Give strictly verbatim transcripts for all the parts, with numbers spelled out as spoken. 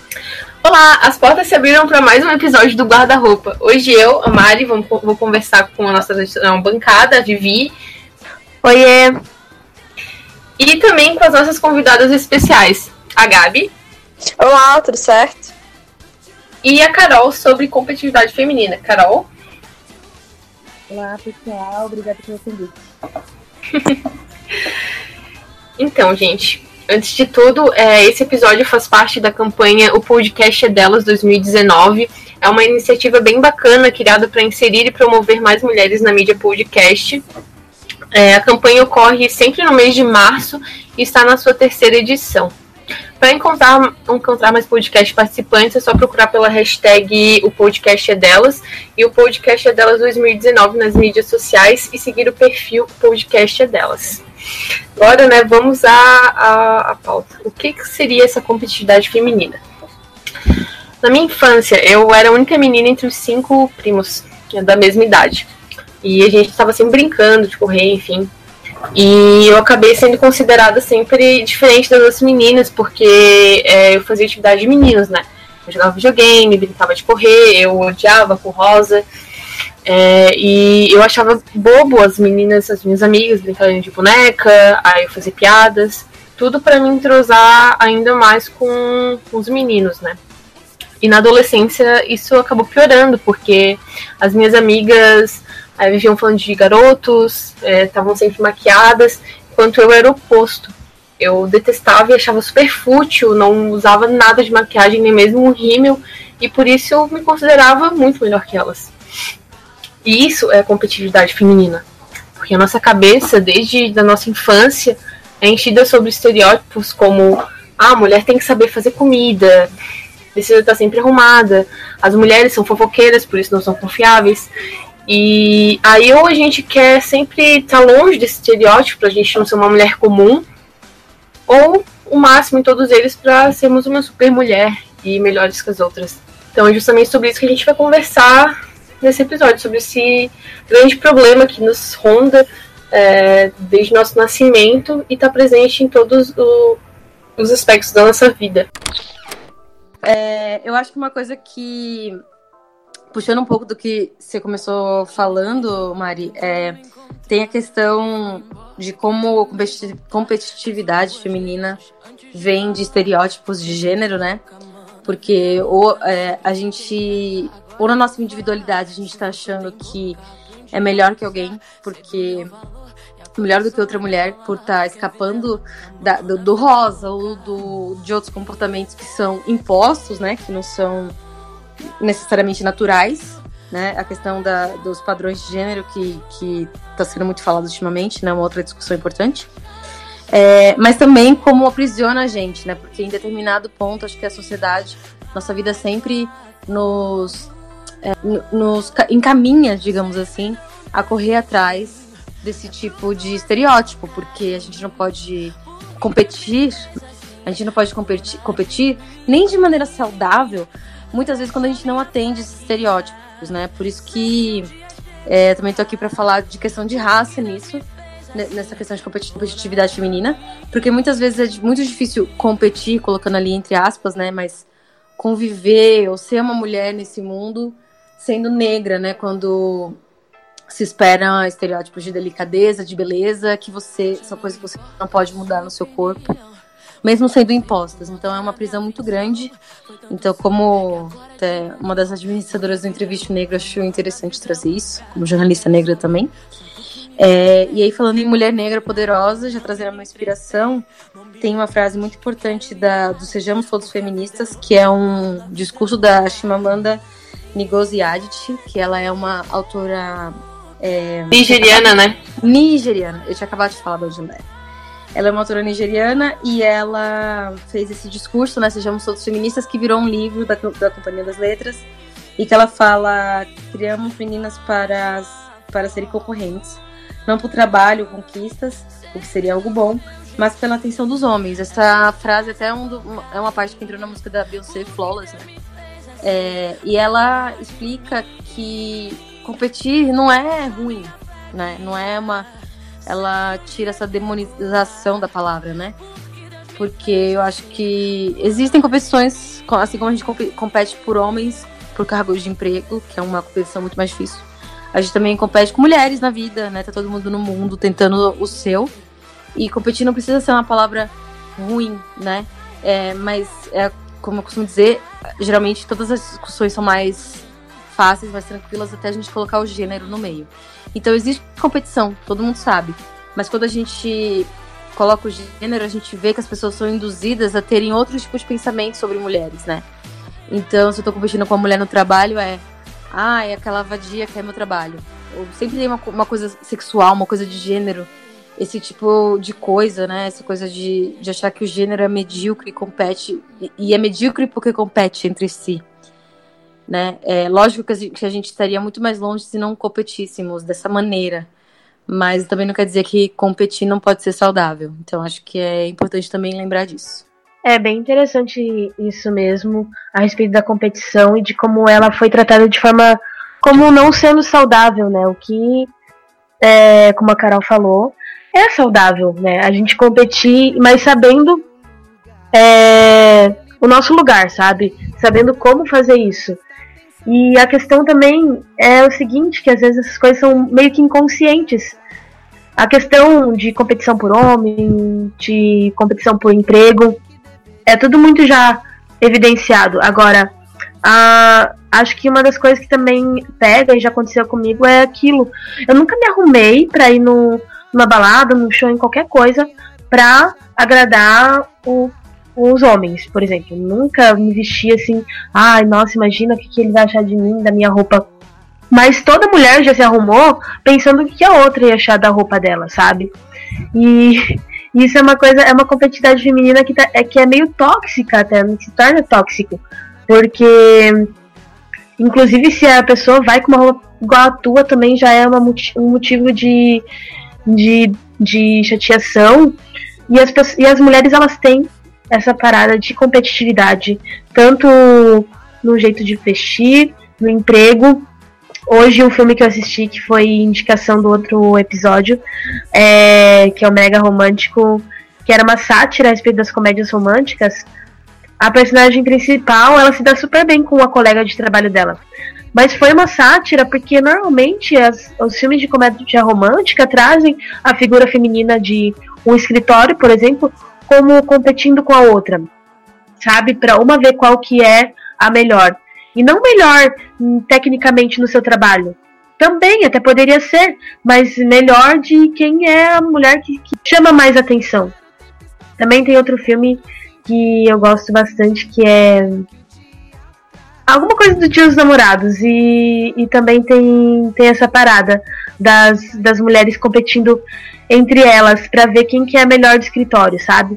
Olá, as portas se abriram para mais um episódio do Guarda-Roupa. Hoje eu, a Mari, vou, vou conversar com a nossa bancada, a Vivi. Oiê! E também com as nossas convidadas especiais, a Gabi. Olá, tudo certo? E a Carol, sobre competitividade feminina. Carol? Olá, pessoal. Obrigada pelo convite. Então, gente, antes de tudo, é, esse episódio faz parte da campanha O Podcast é Delas dois mil e dezenove. É uma iniciativa bem bacana, criada para inserir e promover mais mulheres na mídia podcast. É, a campanha ocorre sempre no mês de março e está na sua terceira edição. Para encontrar, encontrar mais podcast participantes, é só procurar pela hashtag O Podcast é Delas e o Podcast é Delas dois mil e dezenove nas mídias sociais e seguir o perfil Podcast é Delas. Agora, né, vamos à, à, à pauta. O que, que seria essa competitividade feminina? Na minha infância, eu era a única menina entre os cinco primos da mesma idade. E a gente estava sempre brincando de correr, enfim. E eu acabei sendo considerada sempre diferente das outras meninas, porque é, eu fazia atividade de meninos, né? Eu jogava videogame, brincava de correr, eu odiava com rosa. É, e eu achava bobo as meninas, as minhas amigas, brincando de boneca, aí eu fazia piadas. Tudo pra me entrosar ainda mais com, com os meninos, né? E na adolescência isso acabou piorando, porque as minhas amigas... Aí viviam falando de garotos, estavam é, sempre maquiadas, enquanto eu era o oposto. Eu detestava e achava super fútil, não usava nada de maquiagem, nem mesmo um rímel, e por isso eu me considerava muito melhor que elas. E isso é a competitividade feminina, porque a nossa cabeça, desde a nossa infância, é enchida sobre estereótipos como ah, a mulher tem que saber fazer comida, precisa estar sempre arrumada, as mulheres são fofoqueiras, por isso não são confiáveis. E aí ou a gente quer sempre estar longe desse estereótipo pra gente não ser uma mulher comum, ou o máximo em todos eles pra sermos uma super mulher e melhores que as outras. Então é justamente sobre isso que a gente vai conversar nesse episódio, sobre esse grande problema que nos ronda é, desde nosso nascimento e está presente em todos o, os aspectos da nossa vida. É, eu acho que uma coisa que... Puxando um pouco do que você começou falando, Mari, é, tem a questão de como a competitividade feminina vem de estereótipos de gênero, né? Porque ou, é, a gente, ou na nossa individualidade, a gente tá achando que é melhor que alguém, porque melhor do que outra mulher, por estar tá escapando da, do, do rosa ou do, de outros comportamentos que são impostos, né? Que não são necessariamente naturais, né? A questão da, dos padrões de gênero que que está sendo muito falado ultimamente, né? Uma outra discussão importante. É, mas também como aprisiona a gente, né? Porque em determinado ponto, acho que a sociedade, nossa vida sempre nos, é, nos encaminha, digamos assim, a correr atrás desse tipo de estereótipo, porque a gente não pode competir, a gente não pode competir, competir nem de maneira saudável, muitas vezes quando a gente não atende esses estereótipos, né? Por isso que é, também tô aqui para falar de questão de raça nisso, nessa questão de competitividade feminina, porque muitas vezes é muito difícil competir, colocando ali entre aspas, né? Mas conviver ou ser uma mulher nesse mundo sendo negra, né? Quando se esperam estereótipos de delicadeza, de beleza, que você são coisas que você não pode mudar no seu corpo, mesmo sendo impostas. Então é uma prisão muito grande. Então, como é, uma das administradoras do Entrevista Negra, acho interessante trazer isso, como jornalista negra também. É, e aí, falando em mulher negra poderosa, já trazendo uma inspiração, tem uma frase muito importante da, do Sejamos Todos Feministas, que é um discurso da Chimamanda Ngozi Adichie, que ela é uma autora... É, nigeriana, né? Nigeriana, eu tinha acabado de falar da onde ela é. Ela é uma autora nigeriana e ela fez esse discurso, né, Sejamos Todos Feministas, que virou um livro da, da Companhia das Letras, e que ela fala: criamos meninas para, para serem concorrentes, não por trabalho, conquistas, o que seria algo bom, mas pela atenção dos homens. Essa frase até é, um do, é uma parte que entrou na música da Beyoncé, Flawless, né? É, e ela explica que competir não é ruim, né? Não é uma... Ela tira essa demonização da palavra, né? porque eu acho que existem competições, assim como a gente compete por homens, por cargos de emprego, que é uma competição muito mais difícil. A gente também compete com mulheres na vida, né? Tá todo mundo no mundo tentando o seu. E competir não precisa ser uma palavra ruim, né? É, mas, é, como eu costumo dizer, geralmente todas as discussões são mais fáceis, mais tranquilas, até a gente colocar o gênero no meio. Então existe competição, todo mundo sabe. Mas quando a gente coloca o gênero, a gente vê que as pessoas são induzidas a terem outros tipos de pensamento sobre mulheres, né? Então, se eu tô competindo com uma mulher no trabalho, é... Ah, é aquela vadia que é meu trabalho. Ou sempre tem uma, uma coisa sexual, uma coisa de gênero. Esse tipo de coisa, né? Essa coisa de, de achar que o gênero é medíocre e compete... E, e é medíocre porque compete entre si. Né? É lógico que a, gente, que a gente estaria muito mais longe se não competíssemos dessa maneira. Mas também não quer dizer que competir não pode ser saudável. Então acho que é importante também lembrar disso. É bem interessante isso mesmo, a respeito da competição e de como ela foi tratada de forma como não sendo saudável, né? O que, é, como a Carol falou, é saudável, né? A gente competir, mas sabendo é, o nosso lugar, sabe? Sabendo como fazer isso. E a questão também é o seguinte, que às vezes essas coisas são meio que inconscientes. A questão de competição por homem, de competição por emprego, é tudo muito já evidenciado. Agora, a, acho que uma das coisas que também pega, e já aconteceu comigo, é aquilo. Eu nunca me arrumei pra ir no, numa balada, num show, em qualquer coisa, pra agradar o os homens, por exemplo. Nunca me vesti assim, ai, nossa, imagina o que, que ele vai achar de mim, da minha roupa. Mas toda mulher já se arrumou pensando o que a outra ia achar da roupa dela, sabe? E isso é uma coisa, é uma competitividade feminina que, tá, é, que é meio tóxica até, se torna tóxico. Porque, inclusive, se a pessoa vai com uma roupa igual a tua, também já é uma, um motivo de, de, de chateação. E as, e as mulheres, elas têm essa parada de competitividade, tanto no jeito de vestir, no emprego. Hoje um filme que eu assisti, que foi indicação do outro episódio, é, que é o Mega Romântico, que era uma sátira a respeito das comédias românticas. A personagem principal, ela se dá super bem com a colega de trabalho dela. Mas foi uma sátira porque normalmente as, os filmes de comédia romântica trazem a figura feminina de um escritório, por exemplo, como competindo com a outra, sabe? Para uma ver qual que é a melhor. E não melhor hum, tecnicamente no seu trabalho. Também, até poderia ser, mas melhor de quem é a mulher que, que chama mais atenção. Também tem outro filme que eu gosto bastante, que é alguma coisa do Dia dos Namorados. E, e também tem, tem essa parada das, das mulheres competindo entre elas pra ver quem que é a melhor do escritório, sabe?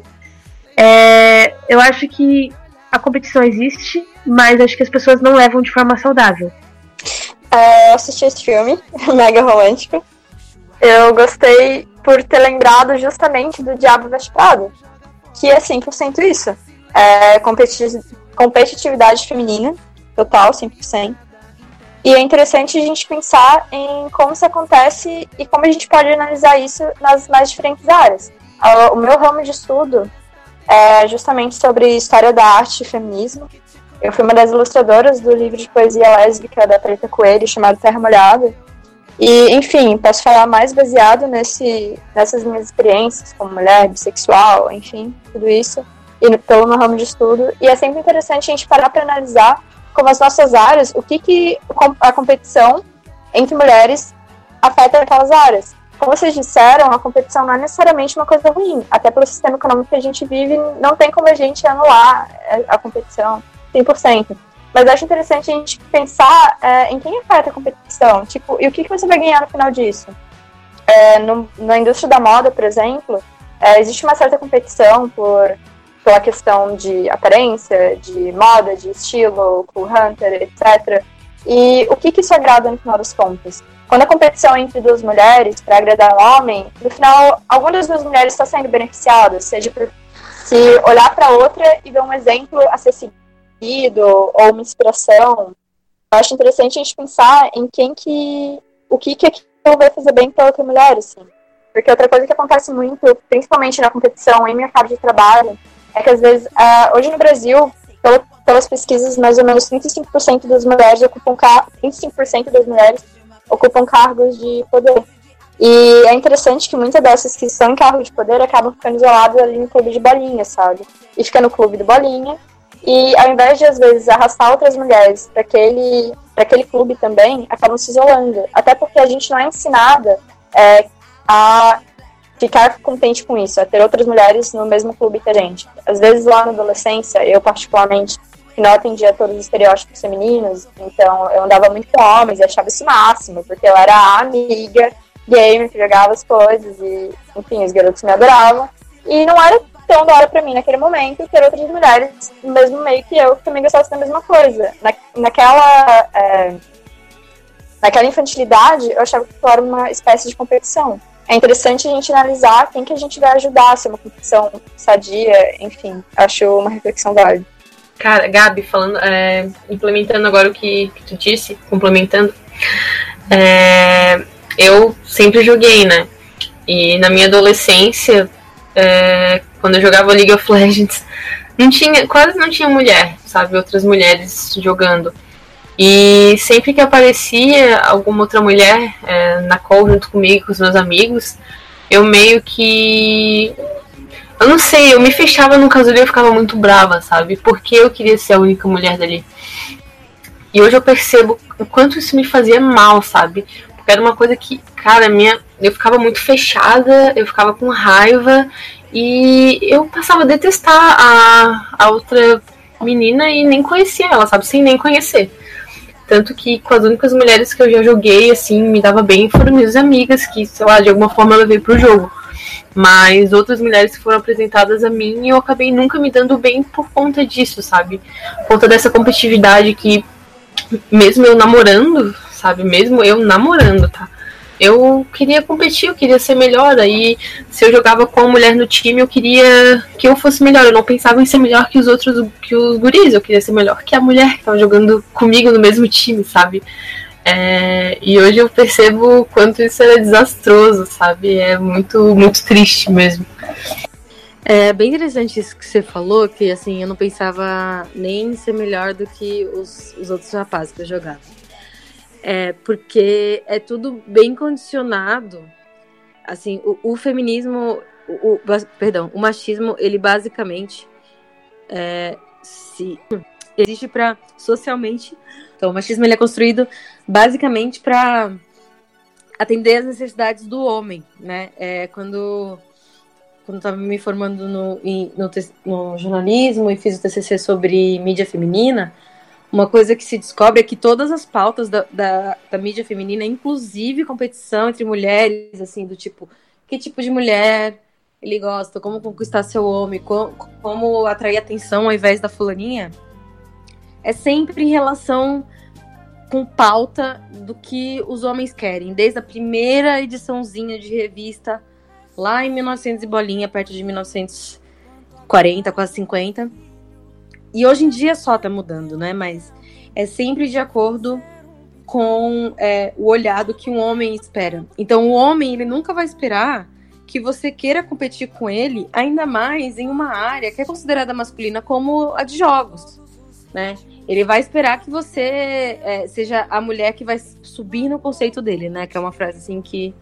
É, eu acho que a competição existe, mas acho que as pessoas não levam de forma saudável. É, eu assisti esse filme, Mega Romântico. Eu gostei por ter lembrado justamente do Diabo Veste Prada, que é cem por cento isso. É competi- competitividade feminina, total, cem por cento. E é interessante a gente pensar em como isso acontece e como a gente pode analisar isso nas mais diferentes áreas. O meu ramo de estudo é justamente sobre história da arte e feminismo. Eu fui uma das ilustradoras do livro de poesia lésbica da Preta Coelho, chamado Terra Molhada. E, enfim, posso falar mais baseado nesse, nessas minhas experiências como mulher, bissexual, enfim, tudo isso, e pelo meu ramo de estudo. E é sempre interessante a gente parar para analisar como as nossas áreas, o que, que a competição entre mulheres afeta aquelas áreas. Como vocês disseram, a competição não é necessariamente uma coisa ruim. Até pelo sistema econômico que a gente vive, não tem como a gente anular a competição cem por cento. Mas acho interessante a gente pensar é, em quem afeta a competição. Tipo, e o que, que você vai ganhar no final disso? É, no, na indústria da moda, por exemplo, é, existe uma certa competição por... pela questão de aparência, de moda, de estilo, cool hunter, etcétera. E o que, que isso agrada no final das contas? Quando a competição é entre duas mulheres para agradar um homem, no final, alguma das duas mulheres está sendo beneficiada, seja por se olhar para outra e ver um exemplo a ser seguido ou uma inspiração. Eu acho interessante a gente pensar em quem que, o que, que aquilo vai fazer bem para outra mulher, assim. Porque outra coisa que acontece muito, principalmente na competição em mercado de trabalho, é que às vezes, uh, hoje no Brasil, pelo, pelas pesquisas, mais ou menos trinta e cinco por cento das mulheres ocupam car- trinta e cinco por cento das mulheres ocupam cargos de poder. E é interessante que muitas dessas que são em cargo de poder acabam ficando isoladas ali no clube de bolinha, sabe? E fica no clube de bolinha. E ao invés de, às vezes, arrastar outras mulheres para aquele, para aquele clube também, acabam se isolando. Até porque a gente não é ensinada é, a ficar contente com isso, a ter outras mulheres no mesmo clube que a gente. Às vezes, lá na adolescência, eu particularmente, que não atendia todos os estereótipos femininos, então eu andava muito com homens e achava isso máximo, porque eu era a amiga gamer que jogava as coisas e, enfim, os garotos me adoravam. E não era tão da hora pra mim naquele momento ter outras mulheres no mesmo meio que eu, que também gostassem da mesma coisa. Na, naquela, é, naquela infantilidade, eu achava que era uma espécie de competição. É interessante a gente analisar quem que a gente vai ajudar a ser uma competição sadia, enfim, acho uma reflexão válida. Cara, Gabi, falando, é, implementando agora o que, que tu disse, complementando, é, eu sempre joguei, né? E na minha adolescência, é, quando eu jogava League of Legends, não tinha, quase não tinha mulher, sabe? Outras mulheres jogando. E sempre que aparecia alguma outra mulher é, na call junto comigo, com os meus amigos, eu meio que... Eu não sei, eu me fechava no casulo e eu ficava muito brava, sabe? Porque eu queria ser a única mulher dali. E hoje eu percebo o quanto isso me fazia mal, sabe? Porque era uma coisa que, cara, minha, eu ficava muito fechada, eu ficava com raiva e eu passava a detestar a, a outra menina e nem conhecia ela, sabe? Sem nem conhecer. Tanto que com as únicas mulheres que eu já joguei, assim, me dava bem, foram minhas amigas, que, sei lá, de alguma forma eu levei pro jogo. Mas outras mulheres que foram apresentadas a mim, eu acabei nunca me dando bem por conta disso, sabe? Por conta dessa competitividade que, mesmo eu namorando, sabe? Mesmo eu namorando, tá? Eu queria competir, eu queria ser melhor. Aí, se eu jogava com a mulher no time, eu queria que eu fosse melhor. Eu não pensava em ser melhor que os outros, que os guris. Eu queria ser melhor que a mulher que tava jogando comigo no mesmo time, sabe? É, e hoje eu percebo o quanto isso era desastroso, sabe? É muito, muito triste mesmo. É bem interessante isso que você falou, que assim, eu não pensava nem em ser melhor do que os, os outros rapazes que eu jogava. É, porque é tudo bem condicionado. Assim, o, o feminismo, o, o, perdão, o machismo, ele basicamente é, se, existe para socialmente. Então, o machismo ele é construído basicamente para atender às necessidades do homem, né? É, quando quando estava me formando no, no, no jornalismo e fiz o T C C sobre mídia feminina, uma coisa que se descobre é que todas as pautas da, da, da mídia feminina, inclusive competição entre mulheres, assim, do tipo, que tipo de mulher ele gosta, como conquistar seu homem, como, como atrair atenção ao invés da fulaninha, é sempre em relação com pauta do que os homens querem, desde a primeira ediçãozinha de revista, lá em mil e novecentos e bolinha, perto de mil novecentos e quarenta, quase cinquenta. E hoje em dia só tá mudando, né? Mas é sempre de acordo com é, o olhar do que um homem espera. Então o homem, ele nunca vai esperar que você queira competir com ele, ainda mais em uma área que é considerada masculina como a de jogos, né? Ele vai esperar que você é, seja a mulher que vai subir no conceito dele, né? Que é uma frase assim que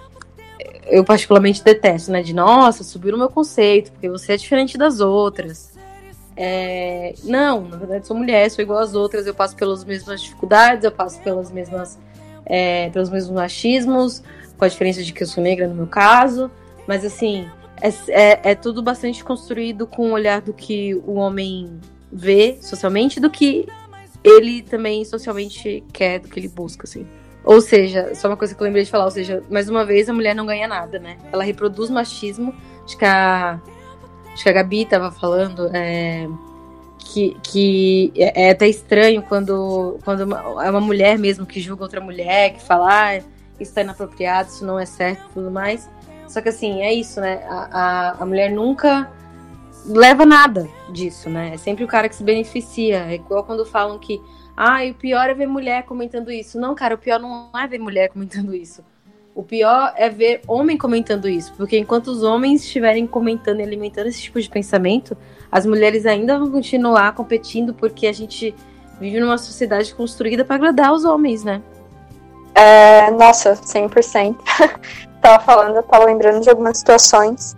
eu particularmente detesto, né? De, nossa, subiu no meu conceito, porque você é diferente das outras. É, não, na verdade sou mulher, sou igual às outras, eu passo pelas mesmas dificuldades, eu passo pelas mesmas, é, pelos mesmos machismos, com a diferença de que eu sou negra no meu caso, mas assim, é, é, é tudo bastante construído com o olhar do que o homem vê socialmente, do que ele também socialmente quer, do que ele busca, assim. Ou seja, só uma coisa que eu lembrei de falar, ou seja, mais uma vez a mulher não ganha nada, né? Ela reproduz machismo, acho que a Acho que a Gabi estava falando é, que, que é, é até estranho quando, quando uma, é uma mulher mesmo que julga outra mulher, que fala, ah, isso está inapropriado, isso não é certo e tudo mais. Só que assim, é isso, né? A, a, a mulher nunca leva nada disso, né? É sempre o cara que se beneficia. É igual quando falam que, ah, o pior é ver mulher comentando isso. Não, cara, o pior não é ver mulher comentando isso. O pior é ver homem comentando isso, porque enquanto os homens estiverem comentando e alimentando esse tipo de pensamento, as mulheres ainda vão continuar competindo, porque a gente vive numa sociedade construída para agradar os homens, né? É, nossa, cem por cento. Tava falando, eu tava lembrando de algumas situações,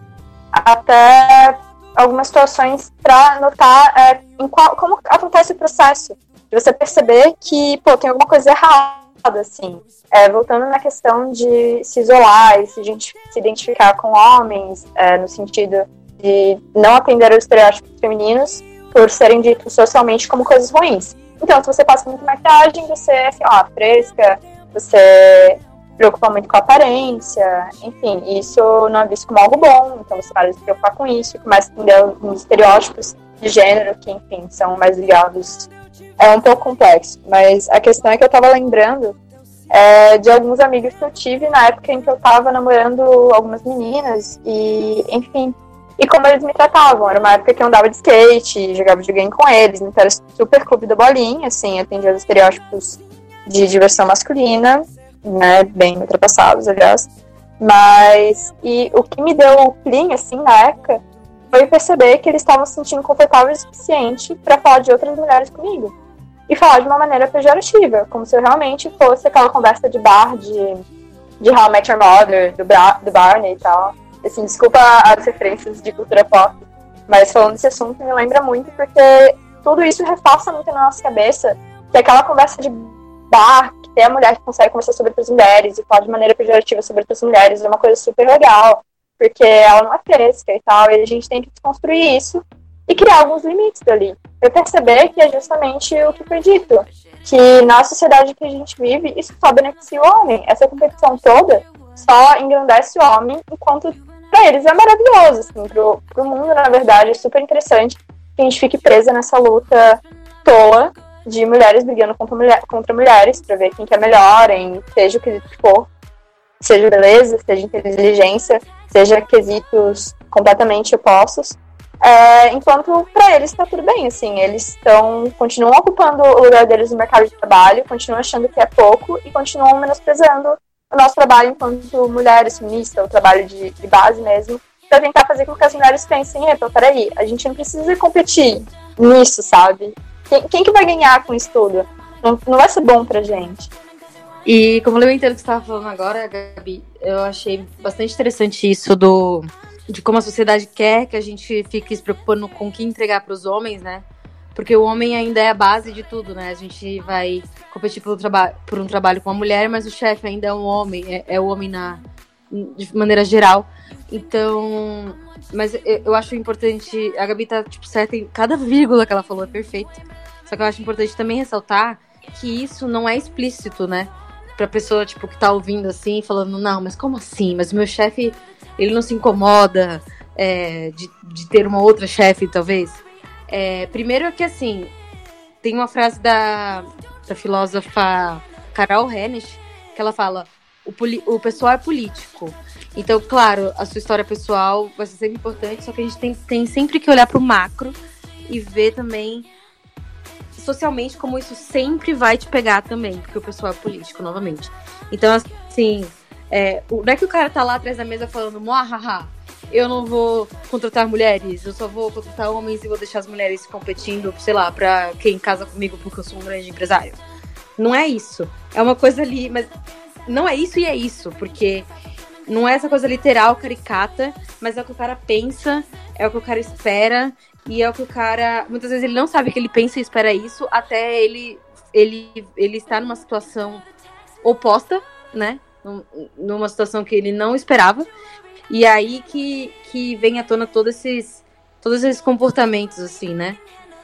até algumas situações para notar é, em qual, como acontece o processo, de você perceber que, pô, tem alguma coisa errada, assim. É, voltando na questão de se isolar e se, se identificar com homens, é, no sentido de não atender aos estereótipos femininos por serem ditos socialmente como coisas ruins. Então, se você passa muito maquiagem, você é assim, ó, fresca, você preocupa muito com a aparência, enfim, isso não é visto como algo bom, então você para de se preocupar com isso, começa a entender alguns estereótipos de gênero que, enfim, são mais ligados. É um pouco complexo, mas a questão é que eu tava lembrando é, de alguns amigos que eu tive na época em que eu tava namorando algumas meninas e, enfim, e como eles me tratavam. Era uma época que eu andava de skate, jogava videogame com eles, então era super clube da bolinha, assim, atendia os estereótipos de diversão masculina, né, bem ultrapassados, aliás. Mas, e o que me deu o clean, assim, na época, foi perceber que eles estavam se sentindo confortáveis o suficiente para falar de outras mulheres comigo. E falar de uma maneira pejorativa, como se eu realmente fosse aquela conversa de bar de, de How I Met Your Mother, do, Bra- do Barney e tal. Assim, desculpa as referências de cultura pop, mas falando desse assunto me lembra muito, porque tudo isso reforça muito na nossa cabeça que aquela conversa de bar, que tem a mulher que consegue conversar sobre outras mulheres e falar de maneira pejorativa sobre outras mulheres, é uma coisa super legal, porque ela não é fresca e tal, e a gente tem que desconstruir isso e criar alguns limites dali. Eu perceber que é justamente o que foi dito, que na sociedade que a gente vive, isso só beneficia o homem. Essa competição toda só engrandece o homem, enquanto para eles é maravilhoso, assim, pro, pro mundo, na verdade, é super interessante que a gente fique presa nessa luta tola de mulheres brigando contra, mulher, contra mulheres, pra ver quem que é melhor, em seja o quesito que for, seja beleza, seja inteligência, seja quesitos completamente opostos. É, enquanto para eles tá tudo bem, assim, eles estão, continuam ocupando o lugar deles no mercado de trabalho, continuam achando que é pouco e continuam menosprezando o nosso trabalho enquanto mulheres feministas, o trabalho de, de base mesmo, para tentar fazer com que as mulheres pensem, epa, peraí, a gente não precisa competir nisso, sabe? Quem, quem que vai ganhar com isso tudo? Não, não vai ser bom pra gente. E como eu entendo o que você estava falando agora, Gabi, eu achei bastante interessante isso do, de como a sociedade quer que a gente fique se preocupando com o que entregar para os homens, né? Porque o homem ainda é a base de tudo, né? A gente vai competir por um, traba- por um trabalho com uma mulher, mas o chefe ainda é um homem, é, é o homem na, de maneira geral. Então, mas eu, eu acho importante, a Gabi tá tipo, certa em cada vírgula que ela falou, é perfeito. Só que eu acho importante também ressaltar que isso não é explícito, né? Pra pessoa, tipo, que tá ouvindo assim, falando, não, mas como assim? Mas o meu chefe, ele não se incomoda é, de, de ter uma outra chefe, talvez? É, primeiro é que, assim, tem uma frase da, da filósofa Carol Hennisch, que ela fala, o, poli- o pessoal é político. Então, claro, a sua história pessoal vai ser sempre importante, só que a gente tem, tem sempre que olhar pro macro e ver também socialmente como isso sempre vai te pegar também, porque o pessoal é político, novamente. Então, assim, é, não é que o cara tá lá atrás da mesa falando, muahaha, eu não vou contratar mulheres, eu só vou contratar homens e vou deixar as mulheres competindo, sei lá, pra quem casa comigo porque eu sou um grande empresário. Não é isso. É uma coisa ali, mas não é isso e é isso, porque não é essa coisa literal, caricata, mas é o que o cara pensa, é o que o cara espera, e é o que o cara... Muitas vezes ele não sabe que ele pensa e espera isso, até ele, ele, ele estar numa situação oposta, né? Numa situação que ele não esperava. E aí que, que vem à tona todos esses, todos esses comportamentos, assim, né?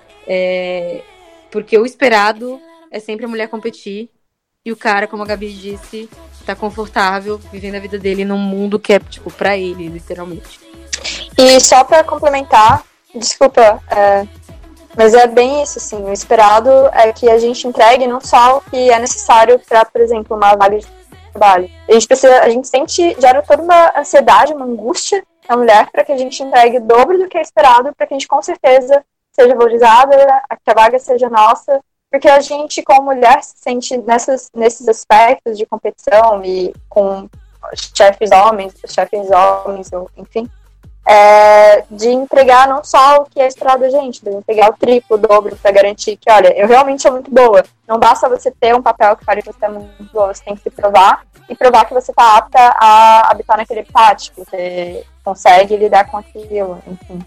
É, porque o esperado é sempre a mulher competir, e o cara, como a Gabi disse, tá confortável, vivendo a vida dele num mundo que é, tipo, pra ele, literalmente. E só pra complementar, desculpa, é, mas é bem isso, assim, o esperado é que a gente entregue não só o que é necessário para, por exemplo, uma vaga de trabalho. A gente precisa, a gente sente, gera toda uma ansiedade, uma angústia na mulher para que a gente entregue o dobro do que é esperado, para que a gente com certeza seja valorizada, que a vaga seja nossa, porque a gente, como mulher, se sente nessas, nesses aspectos de competição e com chefes homens, chefes homens, enfim, é, de entregar não só o que é esperado da gente, de entregar o triplo, o dobro, para garantir que, olha, eu realmente sou muito boa. Não basta você ter um papel que fale que você é muito boa, você tem que se provar e provar que você está apta a habitar naquele habitat, que você consegue lidar com aquilo, enfim.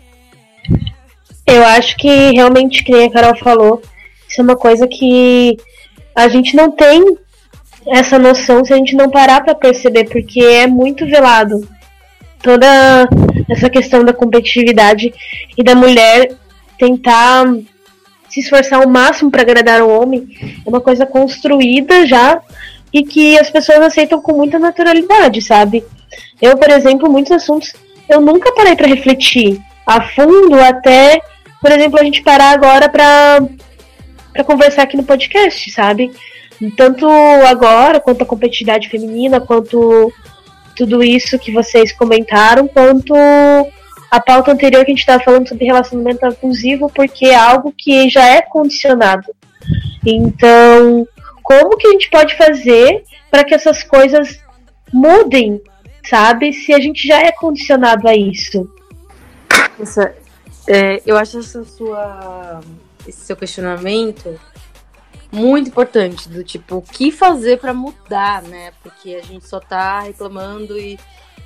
Eu acho que realmente, que nem a Carol falou, isso é uma coisa que a gente não tem essa noção se a gente não parar para perceber, porque é muito velado. Toda essa questão da competitividade e da mulher tentar se esforçar ao máximo para agradar o homem é uma coisa construída já e que as pessoas aceitam com muita naturalidade, sabe? Eu, por exemplo, muitos assuntos eu nunca parei para refletir a fundo até, por exemplo, a gente parar agora para para conversar aqui no podcast, sabe? Tanto agora, quanto a competitividade feminina, quanto tudo isso que vocês comentaram, quanto a pauta anterior que a gente estava falando sobre relacionamento abusivo, porque é algo que já é condicionado. Então, como que a gente pode fazer para que essas coisas mudem, sabe? Se a gente já é condicionado a isso. Essa, é, eu acho essa sua, esse seu questionamento muito importante, do tipo, o que fazer pra mudar, né? Porque a gente só tá reclamando e,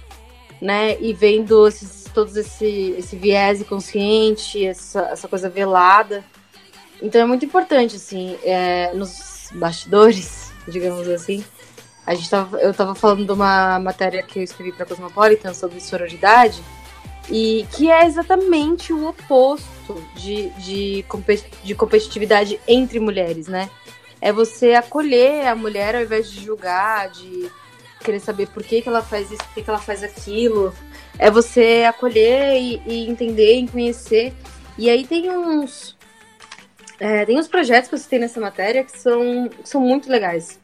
né, e vendo esses, todos esse, esse viés inconsciente, essa, essa coisa velada. Então é muito importante, assim, é, nos bastidores, digamos assim, a gente tava, eu tava falando de uma matéria que eu escrevi pra Cosmopolitan sobre sororidade, e que é exatamente o oposto de, de, de competitividade entre mulheres, né? É você acolher a mulher ao invés de julgar, de querer saber por que, que ela faz isso, por que, que ela faz aquilo. É você acolher e, e entender e conhecer. E aí tem uns, é, tem uns projetos que eu citei nessa matéria que são, que são muito legais.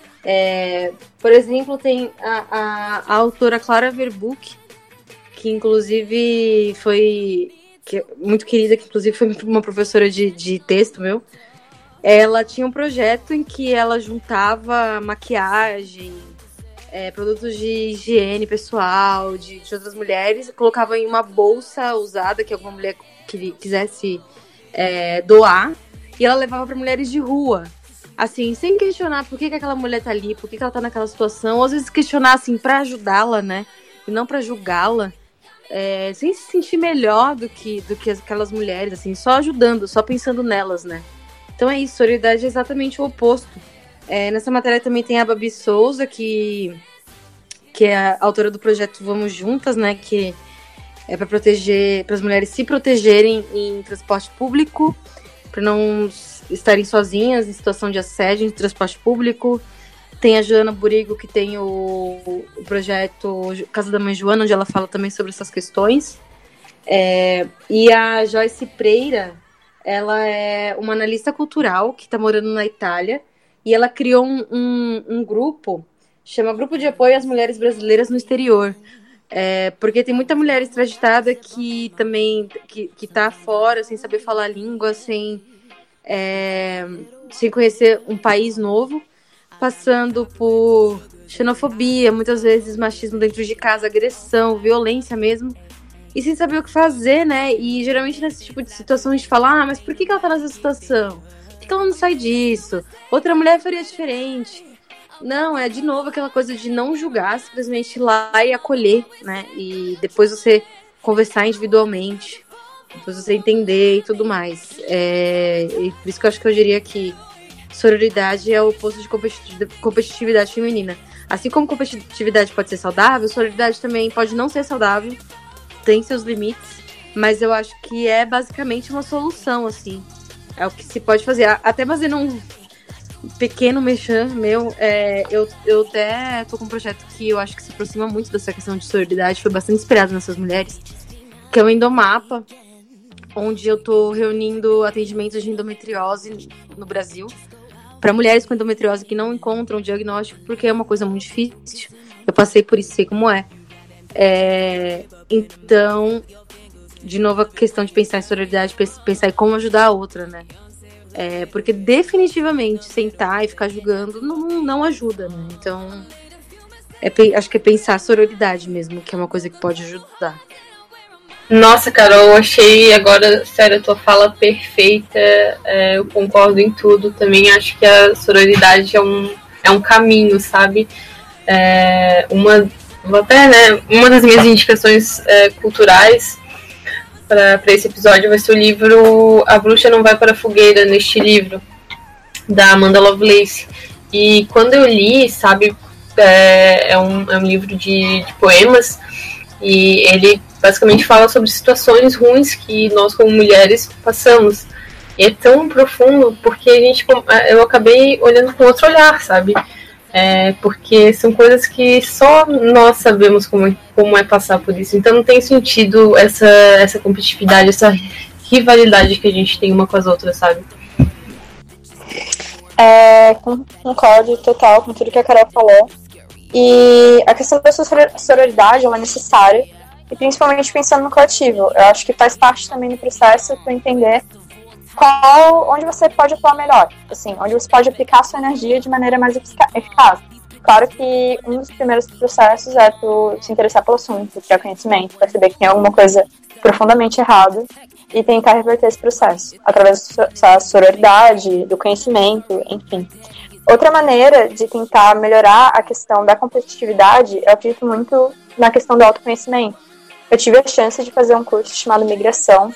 É, por exemplo, tem a, a, a autora Clara Verbuck, que inclusive foi que, muito querida, que inclusive foi uma professora de, de texto meu. Ela tinha um projeto em que ela juntava maquiagem, é, produtos de higiene pessoal, de, de outras mulheres, colocava em uma bolsa usada que alguma mulher que, quisesse é, doar, e ela levava para mulheres de rua. Assim, sem questionar por que, que aquela mulher tá ali, por que, que ela tá naquela situação, ou às vezes questionar, assim, pra ajudá-la, né, e não pra julgá-la. É, sem se sentir melhor do que, do que aquelas mulheres, assim, só ajudando, só pensando nelas, né? Então é isso, sororidade é exatamente o oposto. É, nessa matéria também tem a Babi Souza, que, que é a autora do projeto Vamos Juntas, né? Que é para proteger, para as mulheres se protegerem em transporte público, para não estarem sozinhas em situação de assédio em transporte público. Tem a Joana Burigo, que tem o, o projeto Casa da Mãe Joana, onde ela fala também sobre essas questões. É, e a Joyce Preira, ela é uma analista cultural que está morando na Itália, e ela criou um, um, um grupo, chama Grupo de Apoio às Mulheres Brasileiras no Exterior. É, porque tem muita mulher extraditada que também que, que tá fora, sem saber falar a língua, sem, é, sem conhecer um país novo, passando por xenofobia, muitas vezes machismo dentro de casa, agressão, violência mesmo, e sem saber o que fazer, né? E geralmente nesse tipo de situação a gente fala, ah, mas por que, que ela tá nessa situação? Por que, que ela não sai disso? Outra mulher faria diferente. Não, é de novo aquela coisa de não julgar, simplesmente ir lá e acolher, né? E depois você conversar individualmente, depois você entender e tudo mais. É, e por isso que eu acho que eu diria que sororidade é o oposto de competitividade feminina. Assim como competitividade pode ser saudável, sororidade também pode não ser saudável, tem seus limites, mas eu acho que é basicamente uma solução, assim. É o que se pode fazer. Até fazendo um pequeno merchan meu, é, eu, eu até tô com um projeto que eu acho que se aproxima muito dessa questão de sororidade, foi bastante inspirado nessas mulheres, que é o Endomapa, onde eu tô reunindo atendimentos de endometriose no Brasil, para mulheres com endometriose que não encontram diagnóstico, porque é uma coisa muito difícil. Eu passei por isso, sei como é. é então, de novo, a questão de pensar em sororidade, pensar em como ajudar a outra, né? É, porque definitivamente sentar e ficar julgando não, não ajuda, né? Então, é, acho que é pensar a sororidade mesmo, que é uma coisa que pode ajudar. Nossa, Carol, eu achei agora, sério, a tua fala perfeita, é, eu concordo em tudo, também acho que a sororidade é um, é um caminho, sabe? É, uma, até, né, uma das minhas indicações é, culturais para esse episódio vai ser o livro A Bruxa Não Vai para a Fogueira, neste livro, da Amanda Lovelace. E quando eu li, sabe, é, é, um, é um livro de, de poemas, e ele basicamente fala sobre situações ruins que nós como mulheres passamos. E é tão profundo porque a gente, eu acabei olhando com outro olhar, sabe? É, porque são coisas que só nós sabemos como é, como é passar por isso. Então não tem sentido essa, essa competitividade, essa rivalidade que a gente tem uma com as outras, sabe? É, concordo total com tudo que a Carol falou. E a questão da sororidade ela é necessária, e principalmente pensando no coletivo. Eu acho que faz parte também do processo para entender qual, onde você pode atuar melhor, assim, onde você pode aplicar a sua energia de maneira mais eficaz. Claro que um dos primeiros processos é tu se interessar pelo assunto, criar conhecimento, perceber que tem alguma coisa profundamente errada e tentar reverter esse processo através da sororidade, do conhecimento, enfim. Outra maneira de tentar melhorar a questão da competitividade, eu acredito muito na questão do autoconhecimento. Eu tive a chance de fazer um curso chamado Migração,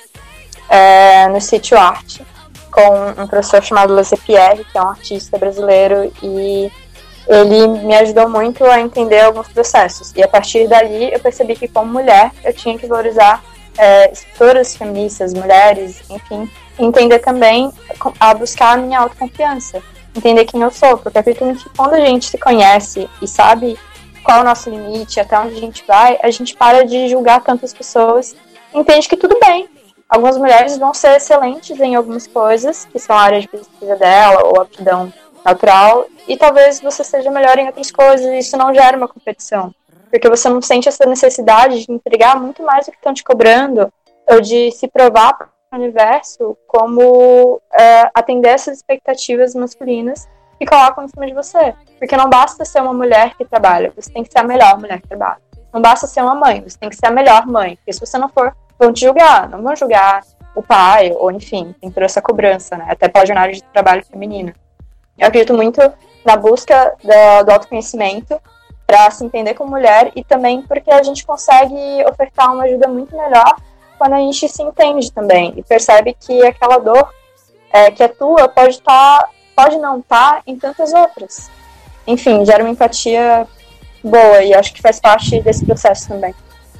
é, no Sítio Arte, com um professor chamado Laissez Pierre, que é um artista brasileiro, e ele me ajudou muito a entender alguns processos. E a partir dali eu percebi que, como mulher, eu tinha que valorizar é, escritoras feministas, mulheres, enfim, e entender também a buscar a minha autoconfiança, entender quem eu sou, porque acredito que quando a gente se conhece e sabe qual é o nosso limite, até onde a gente vai, a gente para de julgar tantas pessoas e entende que tudo bem. Algumas mulheres vão ser excelentes em algumas coisas, que são a área de pesquisa dela, ou aptidão natural, e talvez você seja melhor em outras coisas, e isso não gera uma competição, porque você não sente essa necessidade de entregar muito mais do que estão te cobrando, ou de se provar para o universo como é, atender essas expectativas masculinas que colocam em cima de você. Porque não basta ser uma mulher que trabalha, você tem que ser a melhor mulher que trabalha. Não basta ser uma mãe, você tem que ser a melhor mãe, porque se você não for, vão te julgar, não vão julgar o pai, ou enfim, tem toda essa cobrança, né? Até pela jornada de trabalho feminina. Eu acredito muito na busca do, do autoconhecimento para se entender como mulher, e também porque a gente consegue ofertar uma ajuda muito melhor quando a gente se entende também e percebe que aquela dor é, que é tua pode estar, pode não estar em tantas outras. Enfim, gera uma empatia boa, e acho que faz parte desse processo também.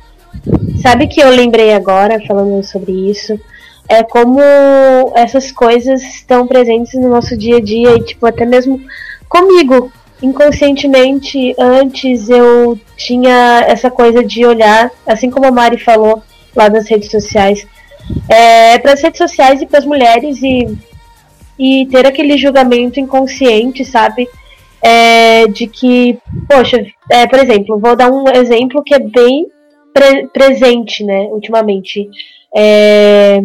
Sabe que eu lembrei agora, falando sobre isso, é como essas coisas estão presentes no nosso dia a dia, e tipo, até mesmo comigo, inconscientemente, antes eu tinha essa coisa de olhar, assim como a Mari falou lá nas redes sociais, é, para as redes sociais e para as mulheres, e, e ter aquele julgamento inconsciente, sabe? É, de que, poxa, é, por exemplo, vou dar um exemplo que é bem pre- presente, né, ultimamente. É,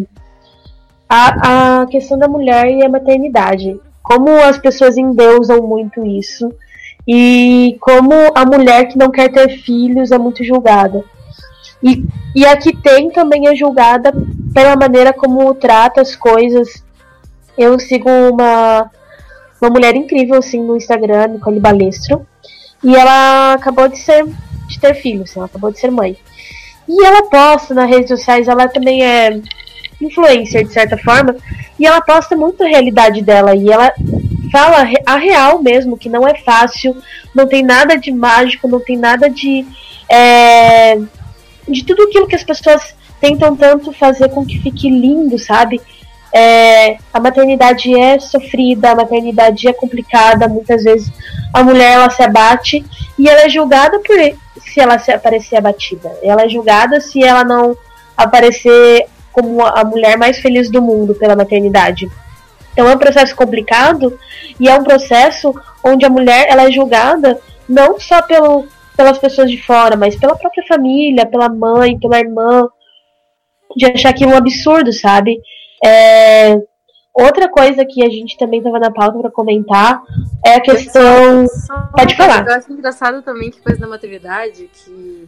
a, a questão da mulher e a maternidade. Como as pessoas endeusam muito isso, e como a mulher que não quer ter filhos é muito julgada. E, e a que tem também é julgada pela maneira como trata as coisas. Eu sigo uma, uma mulher incrível assim, no Instagram, Nicole Balestro, e ela acabou de, ser, de ter filhos, ela acabou de ser mãe. E ela posta nas redes sociais, ela também é influencer de certa forma, e ela posta muito a realidade dela, e ela fala a real mesmo, que não é fácil, não tem nada de mágico, não tem nada de é, de tudo aquilo que as pessoas tentam tanto fazer com que fique lindo, sabe? É, a maternidade é sofrida, a maternidade é complicada, muitas vezes a mulher ela se abate e ela é julgada por se ela se aparecer abatida, ela é julgada se ela não aparecer como a mulher mais feliz do mundo pela maternidade. Então é um processo complicado, e é um processo onde a mulher ela é julgada não só pelo, pelas pessoas de fora, mas pela própria família, pela mãe, pela irmã, de achar aquilo um absurdo, sabe? É, Outra coisa que a gente também estava na pauta para comentar é a questão... Só, só Pode falar. Eu acho engraçado também que coisa da maternidade, que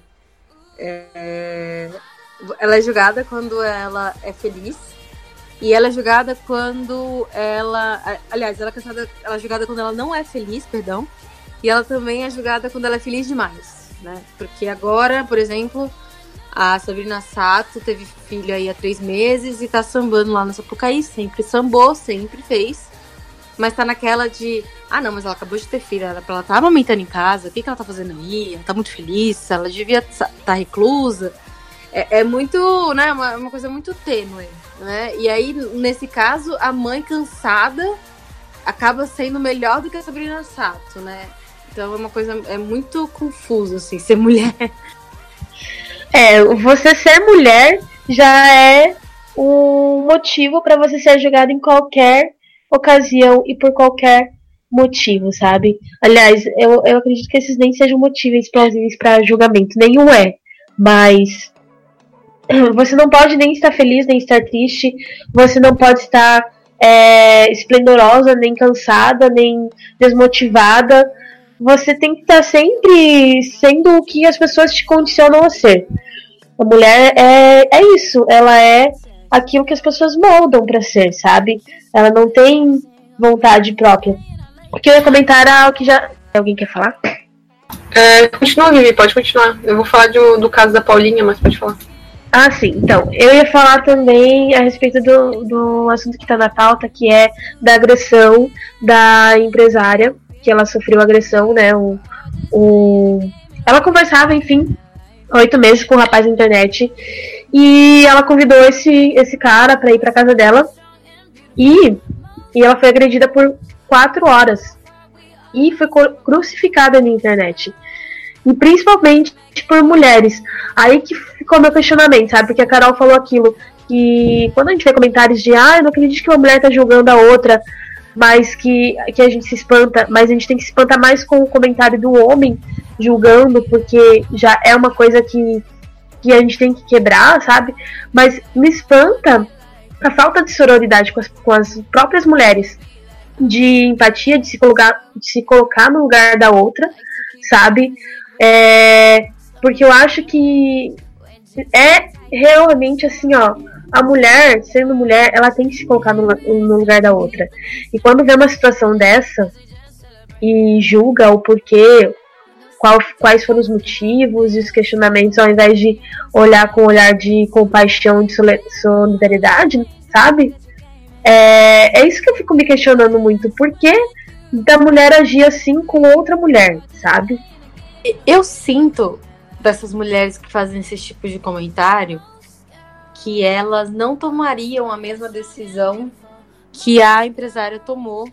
é, ela é julgada quando ela é feliz, e ela é julgada quando ela... Aliás, ela é, cansada, ela é julgada quando ela não é feliz, perdão, e ela também é julgada quando ela é feliz demais, né? Porque agora, por exemplo... A Sabrina Sato teve filho aí há três meses e tá sambando lá na Sapucaí. Sempre sambou, sempre fez. Mas tá naquela de... Ah, não, mas ela acabou de ter filho. Ela, ela tá amamentando em casa. O que, que ela tá fazendo aí? Ela tá muito feliz. Ela devia estar tá reclusa. É, é muito... né, uma, uma coisa muito tênue, né? E aí, nesse caso, a mãe cansada acaba sendo melhor do que a Sabrina Sato, né? Então é uma coisa... É muito confuso, assim, ser mulher... É, você ser mulher já é um motivo para você ser julgado em qualquer ocasião e por qualquer motivo, sabe? Aliás, eu, eu acredito que esses nem sejam motivos plausíveis para julgamento. Nenhum é. Mas você não pode nem estar feliz, nem estar triste. Você não pode estar é, esplendorosa, nem cansada, nem desmotivada. Você tem que estar sempre sendo o que as pessoas te condicionam a ser. A mulher é, é isso, ela é aquilo que as pessoas moldam pra ser, sabe? Ela não tem vontade própria. O que eu ia comentar era o que já... Alguém quer falar? É, continua, Vivi, pode continuar. Eu vou falar do, do caso da Paulinha, mas pode falar. Ah, sim. Então, eu ia falar também a respeito do, do assunto que tá na pauta, que é da agressão da empresária, que ela sofreu agressão, né? O, o... Ela conversava, enfim... oito meses com um rapaz na internet, e ela convidou esse, esse cara pra ir pra casa dela, e, e ela foi agredida por quatro horas e foi crucificada na internet, e principalmente por mulheres. Aí que ficou meu questionamento, sabe, porque a Carol falou aquilo, que quando a gente vê comentários de ah, eu não acredito que uma mulher tá julgando a outra, mas que, que a gente se espanta, mas a gente tem que se espantar mais com o comentário do homem julgando, porque já é uma coisa que, que a gente tem que quebrar, sabe? Mas me espanta a falta de sororidade com as, com as próprias mulheres, de empatia, de se colocar, de se colocar no lugar da outra, sabe? É, porque eu acho que é realmente assim, ó, a mulher, sendo mulher, ela tem que se colocar no, no lugar da outra. E quando vê uma situação dessa e julga o porquê, qual, quais foram os motivos e os questionamentos, ao invés de olhar com um olhar de compaixão, de solidariedade, sabe? É, é isso que eu fico me questionando muito. Por que da mulher agir assim com outra mulher, sabe? Eu sinto dessas mulheres que fazem esse tipo de comentário que elas não tomariam a mesma decisão que a empresária tomou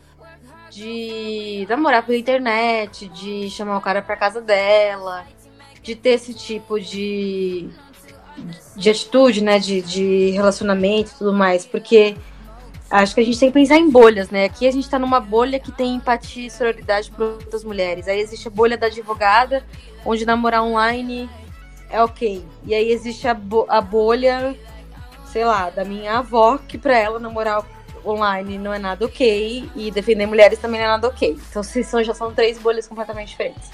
de namorar pela internet, de chamar o cara pra casa dela, de ter esse tipo de, de atitude, né, de, de relacionamento e tudo mais, porque acho que a gente tem que pensar em bolhas, né? Aqui a gente tá numa bolha que tem empatia e sororidade para outras mulheres. Aí existe a bolha da advogada, onde namorar online é ok. E aí existe a, bo- a bolha, sei lá, da minha avó, que pra ela namorar online não é nada ok, e defender mulheres também não é nada ok. Então são, já são três bolhas completamente diferentes.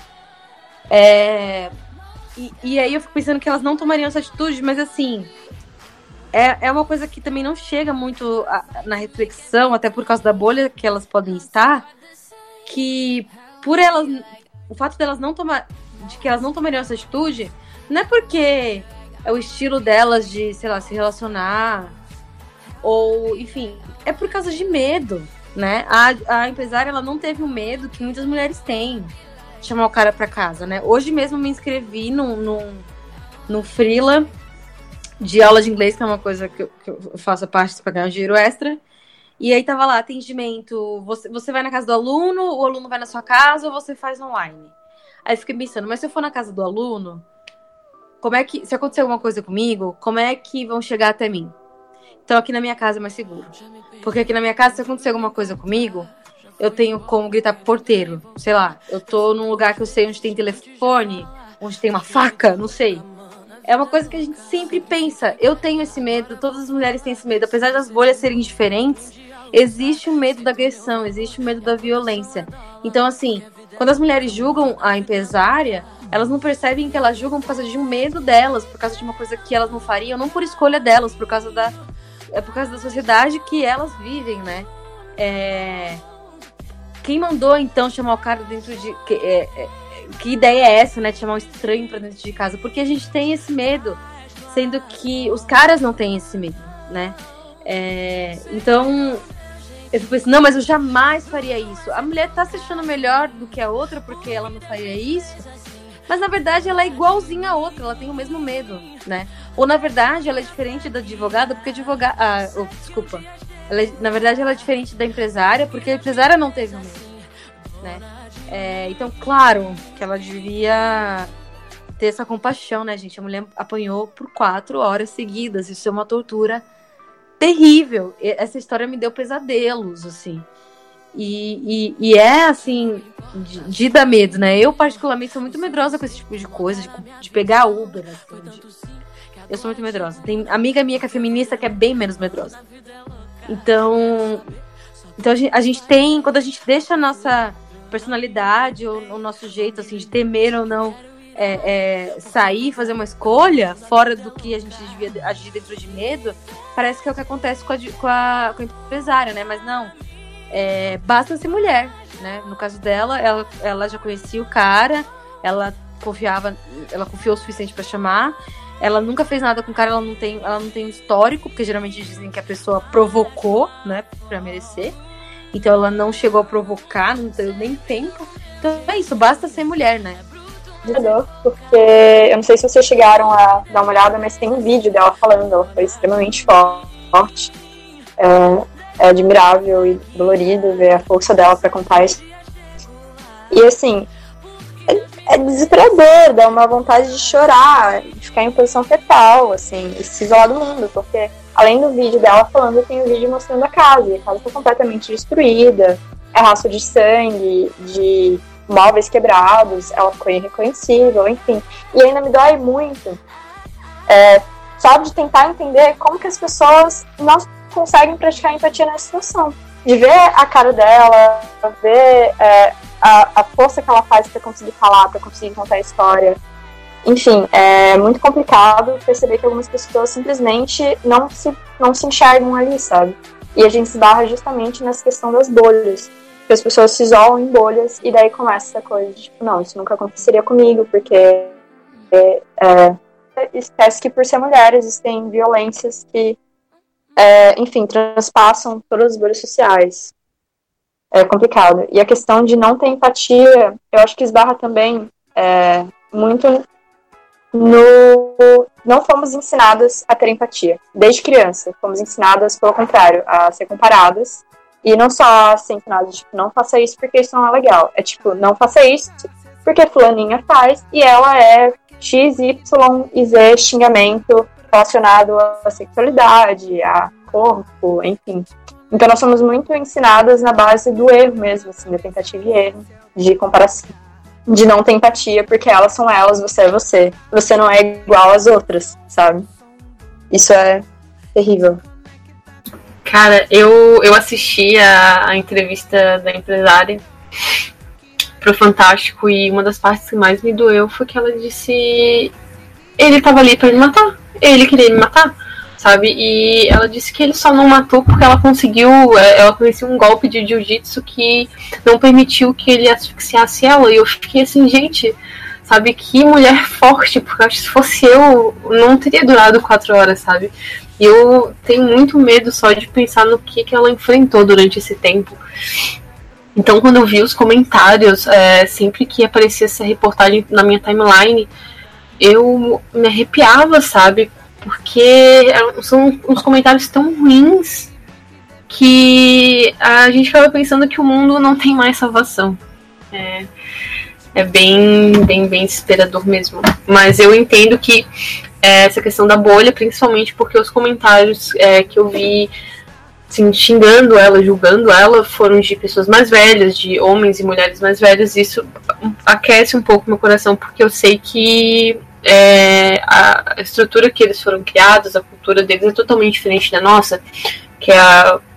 É, e, e aí eu fico pensando que elas não tomariam essa atitude, mas assim, é, é uma coisa que também não chega muito a, na reflexão, até por causa da bolha que elas podem estar, que por elas, o fato delas não tomar, de que elas não tomariam essa atitude, não é porque é o estilo delas de, sei lá, se relacionar, ou, enfim, é por causa de medo, né? A, a empresária, ela não teve o medo que muitas mulheres têm de chamar o cara pra casa, né? Hoje mesmo me inscrevi no, no, no freela de aula de inglês, que é uma coisa que eu, que eu faço a parte pra ganhar um dinheiro extra. E aí tava lá, atendimento, você, você vai na casa do aluno, o aluno vai na sua casa, ou você faz online? Aí eu fiquei pensando, mas se eu for na casa do aluno, como é que, se acontecer alguma coisa comigo, como é que vão chegar até mim? Então aqui na minha casa é mais seguro. Porque aqui na minha casa, se acontecer alguma coisa comigo, eu tenho como gritar pro porteiro. Sei lá, eu tô num lugar que eu sei onde tem telefone, onde tem uma faca, não sei. É uma coisa que a gente sempre pensa. Eu tenho esse medo, todas as mulheres têm esse medo. Apesar das bolhas serem diferentes, existe o medo da agressão, existe o medo da violência. Então, assim, quando as mulheres julgam a empresária, elas não percebem que elas julgam por causa de um medo delas, por causa de uma coisa que elas não fariam, não por escolha delas, por causa da, é por causa da sociedade que elas vivem, né? É... Quem mandou, então, chamar o cara dentro de... Que, é, é, que ideia é essa, né? De chamar um estranho pra dentro de casa? Porque a gente tem esse medo, sendo que os caras não têm esse medo, né? É... Então... Eu fico pensando, não, mas eu jamais faria isso. A mulher tá se achando melhor do que a outra porque ela não faria isso, mas na verdade ela é igualzinha a outra, ela tem o mesmo medo, né? Ou na verdade ela é diferente da advogada porque a advogada... Ah, oh, desculpa. Ela é... Na verdade ela é diferente da empresária porque a empresária não teve o medo, né? É... Então, claro que ela devia ter essa compaixão, né, gente? A mulher apanhou por quatro horas seguidas, isso é uma tortura terrível. Essa história me deu pesadelos, assim. E, e, e é, assim, de, de dar medo, né? Eu, particularmente, sou muito medrosa com esse tipo de coisa, de, de pegar Uber, assim. De... Eu sou muito medrosa. Tem amiga minha que é feminista que é bem menos medrosa. Então, então a, gente, a gente tem, quando a gente deixa a nossa personalidade ou o nosso jeito, assim, de temer ou não É, é, sair, fazer uma escolha fora do que a gente devia agir dentro de medo, parece que é o que acontece com a, com a, com a empresária, né? Mas não, é, basta ser mulher, né? No caso dela, ela, ela já conhecia o cara, ela confiava, ela confiou o suficiente para chamar, ela nunca fez nada com o cara, ela não tem, ela não tem um histórico, porque geralmente dizem que a pessoa provocou, né, pra merecer, então ela não chegou a provocar, não teve nem tempo, então é isso, basta ser mulher, né? Porque eu não sei se vocês chegaram a dar uma olhada, mas tem um vídeo dela falando, ela foi extremamente forte, é, é admirável e dolorido ver a força dela pra contar isso. E assim, é, é desesperador, dá uma vontade de chorar, de ficar em posição fetal, assim, e se isolar do mundo, porque além do vídeo dela falando, tem um vídeo mostrando a casa, e a casa foi completamente destruída, é rastro de sangue, de móveis quebrados, ela ficou irreconhecível, enfim. E ainda me dói muito, é, só de tentar entender como que as pessoas não conseguem praticar empatia nessa situação. De ver a cara dela, ver é, a, a força que ela faz para conseguir falar, para conseguir contar a história. Enfim, é muito complicado perceber que algumas pessoas simplesmente não se, não se enxergam ali, sabe? E a gente esbarra justamente nessa questão das bolhas. Que as pessoas se isolam em bolhas e daí começa essa coisa de, tipo, não, isso nunca aconteceria comigo, porque é, é, esquece que por ser mulher existem violências que, é, enfim, transpassam todas as bolhas sociais. É complicado. E a questão de não ter empatia, eu acho que esbarra também é, muito no... Não fomos ensinadas a ter empatia. Desde criança, fomos ensinadas, pelo contrário, a ser comparadas. E não só ser ensinado, tipo, não faça isso porque isso não é legal. É tipo, não faça isso porque fulaninha faz e ela é X, Y e Z xingamento relacionado à sexualidade, a corpo, enfim. Então nós somos muito ensinadas na base do erro mesmo, assim, da tentativa e erro, de comparação, de não ter empatia, porque elas são elas, você é você. Você não é igual às outras, sabe? Isso é terrível. Cara, eu, eu assisti a, a entrevista da empresária pro Fantástico e uma das partes que mais me doeu foi que ela disse ele tava ali pra me matar, ele queria me matar, sabe? E ela disse que ele só não matou porque ela conseguiu, ela conhecia um golpe de jiu-jitsu que não permitiu que ele asfixiasse ela. E eu fiquei assim, gente, sabe, que mulher forte, porque acho que se fosse eu, não teria durado quatro horas, sabe? E eu tenho muito medo só de pensar no que, que ela enfrentou durante esse tempo. Então, quando eu vi os comentários, é, sempre que aparecia essa reportagem na minha timeline, eu me arrepiava, sabe? Porque são uns comentários tão ruins que a gente ficava pensando que o mundo não tem mais salvação. É, é bem, bem, bem desesperador mesmo. Mas eu entendo que é, essa questão da bolha, principalmente porque os comentários é, que eu vi assim, xingando ela, julgando ela, foram de pessoas mais velhas, de homens e mulheres mais velhas. Isso aquece um pouco meu coração, porque eu sei que é, a estrutura que eles foram criados, a cultura deles é totalmente diferente da nossa, que é a,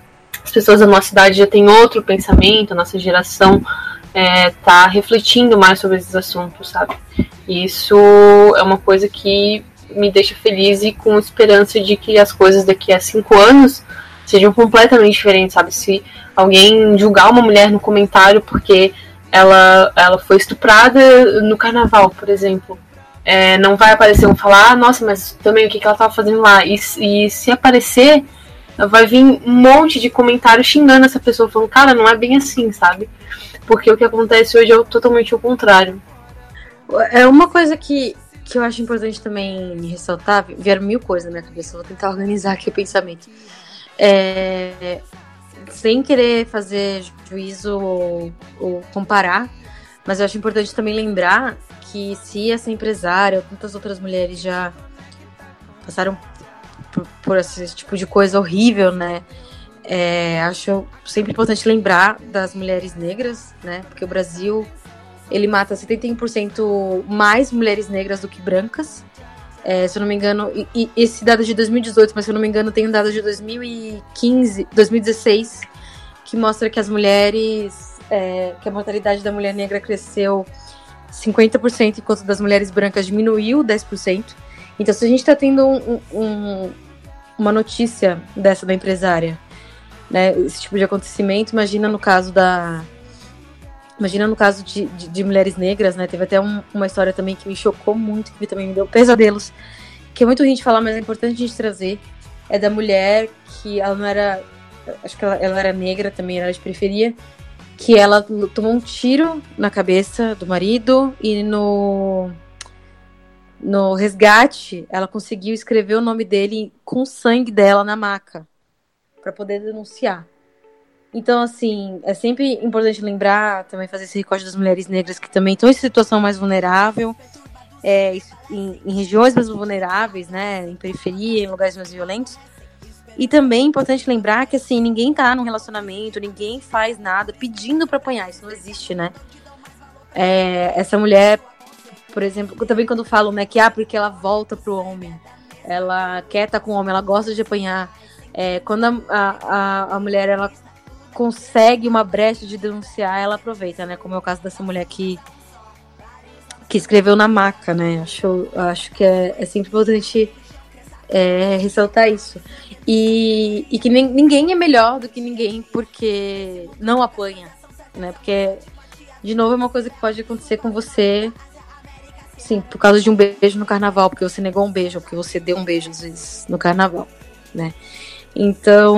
as pessoas da nossa idade já têm outro pensamento, a nossa geração é, tá refletindo mais sobre esses assuntos, sabe? E isso é uma coisa que me deixa feliz e com esperança de que as coisas daqui a cinco anos sejam completamente diferentes, sabe? Se alguém julgar uma mulher no comentário porque ela, ela foi estuprada no carnaval, por exemplo, é, não vai aparecer um falar, ah, nossa, mas também o que, que ela estava fazendo lá? E, e se aparecer, vai vir um monte de comentários xingando essa pessoa, falando, cara, não é bem assim, sabe? Porque o que acontece hoje é totalmente o contrário. É uma coisa que, que eu acho importante também ressaltar, vieram mil coisas na minha cabeça, vou tentar organizar aqui o pensamento. É, sem querer fazer juízo ou, ou comparar, mas eu acho importante também lembrar que se essa empresária ou tantas outras mulheres já passaram por, por esse tipo de coisa horrível, né? É, acho sempre importante lembrar das mulheres negras, né? Porque o Brasil, ele mata setenta e um por cento mais mulheres negras do que brancas. É, se eu não me engano, e, e esse dado é de dois mil e dezoito, mas se eu não me engano tem um dado de dois mil e quinze, dois mil e dezesseis, que mostra que as mulheres, é, que a mortalidade da mulher negra cresceu cinquenta por cento, enquanto das mulheres brancas diminuiu dez por cento. Então, se a gente está tendo um, um, uma notícia dessa da empresária, né, esse tipo de acontecimento, imagina no caso da... Imagina no caso de, de, de mulheres negras, né? Teve até um, uma história também que me chocou muito, que também me deu pesadelos, que é muito ruim de falar, mas é importante a gente trazer. É da mulher que ela não era... Acho que ela, ela era negra também, era de periferia, que ela tomou um tiro na cabeça do marido e no, no resgate ela conseguiu escrever o nome dele com o sangue dela na maca para poder denunciar. Então, assim, é sempre importante lembrar, também fazer esse recorte das mulheres negras que também estão em situação mais vulnerável, é, em, em regiões mais vulneráveis, né, em periferia, em lugares mais violentos. E também é importante lembrar que, assim, ninguém tá num relacionamento, ninguém faz nada pedindo pra apanhar, isso não existe, né? É, essa mulher, por exemplo, também quando falam, né, que, ah, porque ela volta pro homem, ela quer estar com o homem, ela gosta de apanhar. É, quando a, a, a mulher, ela consegue uma brecha de denunciar, ela aproveita, né? Como é o caso dessa mulher que, que escreveu na maca, né? Acho, acho que é, é sempre importante é, ressaltar isso. E, e que nem, ninguém é melhor do que ninguém porque não apanha, né? Porque, de novo, é uma coisa que pode acontecer com você, sim, por causa de um beijo no carnaval, porque você negou um beijo, ou porque você deu um beijo, às vezes, no carnaval, né? Então,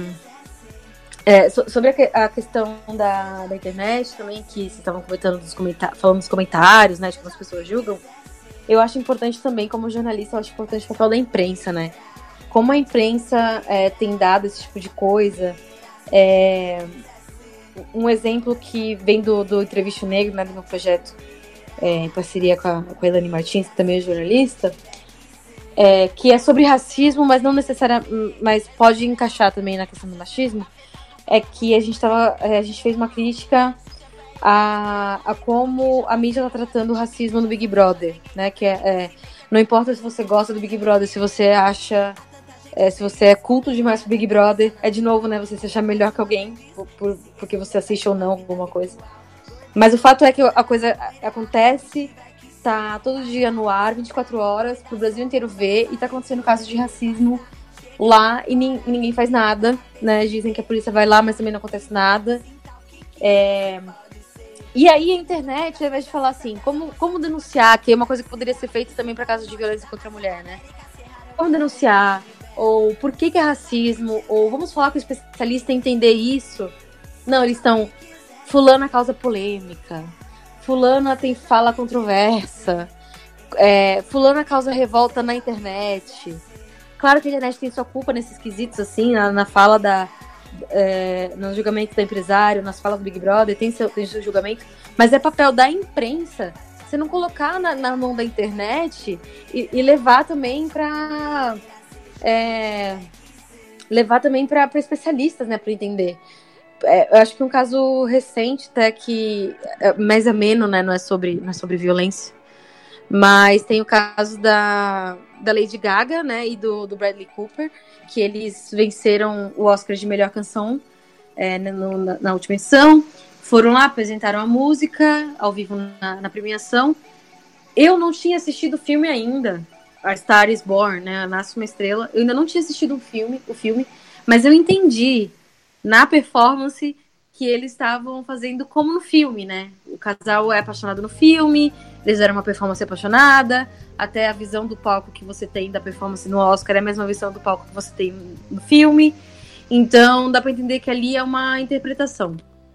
é, so, sobre a, que, a questão da, da internet também, que vocês estavam comentando dos comentários, falando dos comentários, né, de como as pessoas julgam, eu acho importante também, como jornalista, eu acho importante o papel da imprensa, né? Como a imprensa é, tem dado esse tipo de coisa. É, um exemplo que vem do, do Entrevista Negro, né, do meu projeto, é, em parceria com a, com a Elane Martins, que também é jornalista, é, que é sobre racismo, mas não necessariamente, mas pode encaixar também na questão do machismo, é que a gente, tava, a gente fez uma crítica a, a como a mídia está tratando o racismo no Big Brother, né? Que é, é, não importa se você gosta do Big Brother, se você acha, é, se você é culto demais pro Big Brother, é de novo, né? Você se achar melhor que alguém por, por, porque você assiste ou não alguma coisa. Mas o fato é que a coisa acontece, tá todo dia no ar, vinte e quatro horas, pro Brasil inteiro ver, e tá acontecendo casos de racismo lá e nin- ninguém faz nada, né? Dizem que a polícia vai lá, mas também não acontece nada. É... E aí a internet, ao invés de falar assim, como, como denunciar, que é uma coisa que poderia ser feita também para casos de violência contra a mulher, né? Como denunciar, ou por que que é racismo, ou vamos falar com o especialista e entender isso. Não, eles estão, fulana causa polêmica, fulana tem fala controversa, é, fulana causa revolta na internet. Claro que a internet tem sua culpa nesses quesitos, assim, na, na fala da... É, no julgamento da empresário, nas falas do Big Brother, tem seu, tem seu julgamento, mas é papel da imprensa você não colocar na, na mão da internet e, e levar também para é, levar também para especialistas, né, para entender. É, eu acho que um caso recente até que é mais ameno, né, não é sobre, não é sobre violência, Mas tem o caso da, da Lady Gaga, né, e do, do Bradley Cooper, que eles venceram o Oscar de melhor canção é, no, na, na última edição. Foram lá, apresentaram a música ao vivo na, na premiação. Eu não tinha assistido o filme ainda, A Star is Born, né, Nasce uma Estrela. Eu ainda não tinha assistido o filme, o filme, mas eu entendi na performance que eles estavam fazendo como no filme, né? O casal é apaixonado no filme, eles eram uma performance apaixonada, até a visão do palco que você tem da performance no Oscar é a mesma visão do palco que você tem no filme. Então dá pra entender que ali é uma interpretação,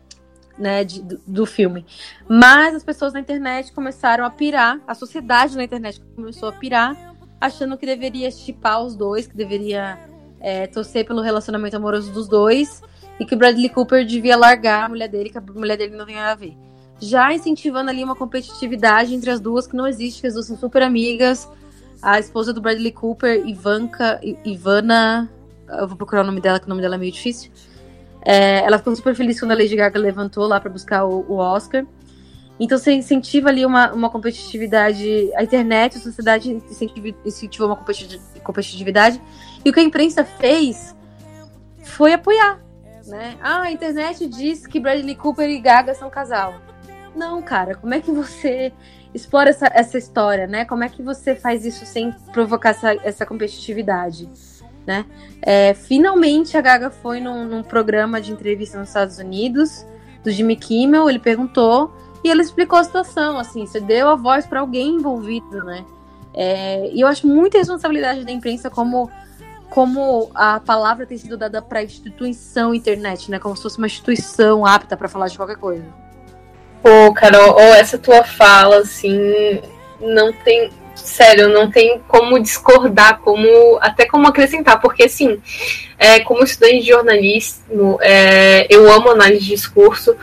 né, de, do, do filme. Mas as pessoas na internet começaram a pirar, a sociedade na internet começou a pirar, achando que deveria chipar os dois, que deveria é, torcer pelo relacionamento amoroso dos dois, e que o Bradley Cooper devia largar a mulher dele, que a mulher dele não tem nada a ver. Já incentivando ali uma competitividade entre as duas que não existe, que as duas são super amigas. A esposa do Bradley Cooper, Ivanka, Ivana, eu vou procurar o nome dela, que o nome dela é meio difícil. É, ela ficou super feliz quando a Lady Gaga levantou lá para buscar o, o Oscar. Então você incentiva ali uma, uma competitividade, a internet, a sociedade incentiva, incentivou uma competitividade. E o que a imprensa fez foi apoiar. Né? Ah, a internet diz que Bradley Cooper e Gaga são casal. Não, cara, como é que você explora essa, essa história, né? Como é que você faz isso sem provocar essa, essa competitividade, né? É, finalmente a Gaga foi num, num programa de entrevista nos Estados Unidos, do Jimmy Kimmel, ele perguntou e ele explicou a situação, assim, você deu a voz para alguém envolvido, né? É, e eu acho muita responsabilidade da imprensa como como a palavra tem sido dada para a instituição internet, né? Como se fosse uma instituição apta para falar de qualquer coisa. Pô, Carol, oh, essa tua fala, assim, não tem... Sério, não tem como discordar, como até como acrescentar, porque, assim, é, como estudante de jornalismo, é, eu amo análise de discurso,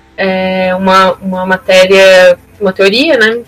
é uma, uma matéria, uma teoria, né?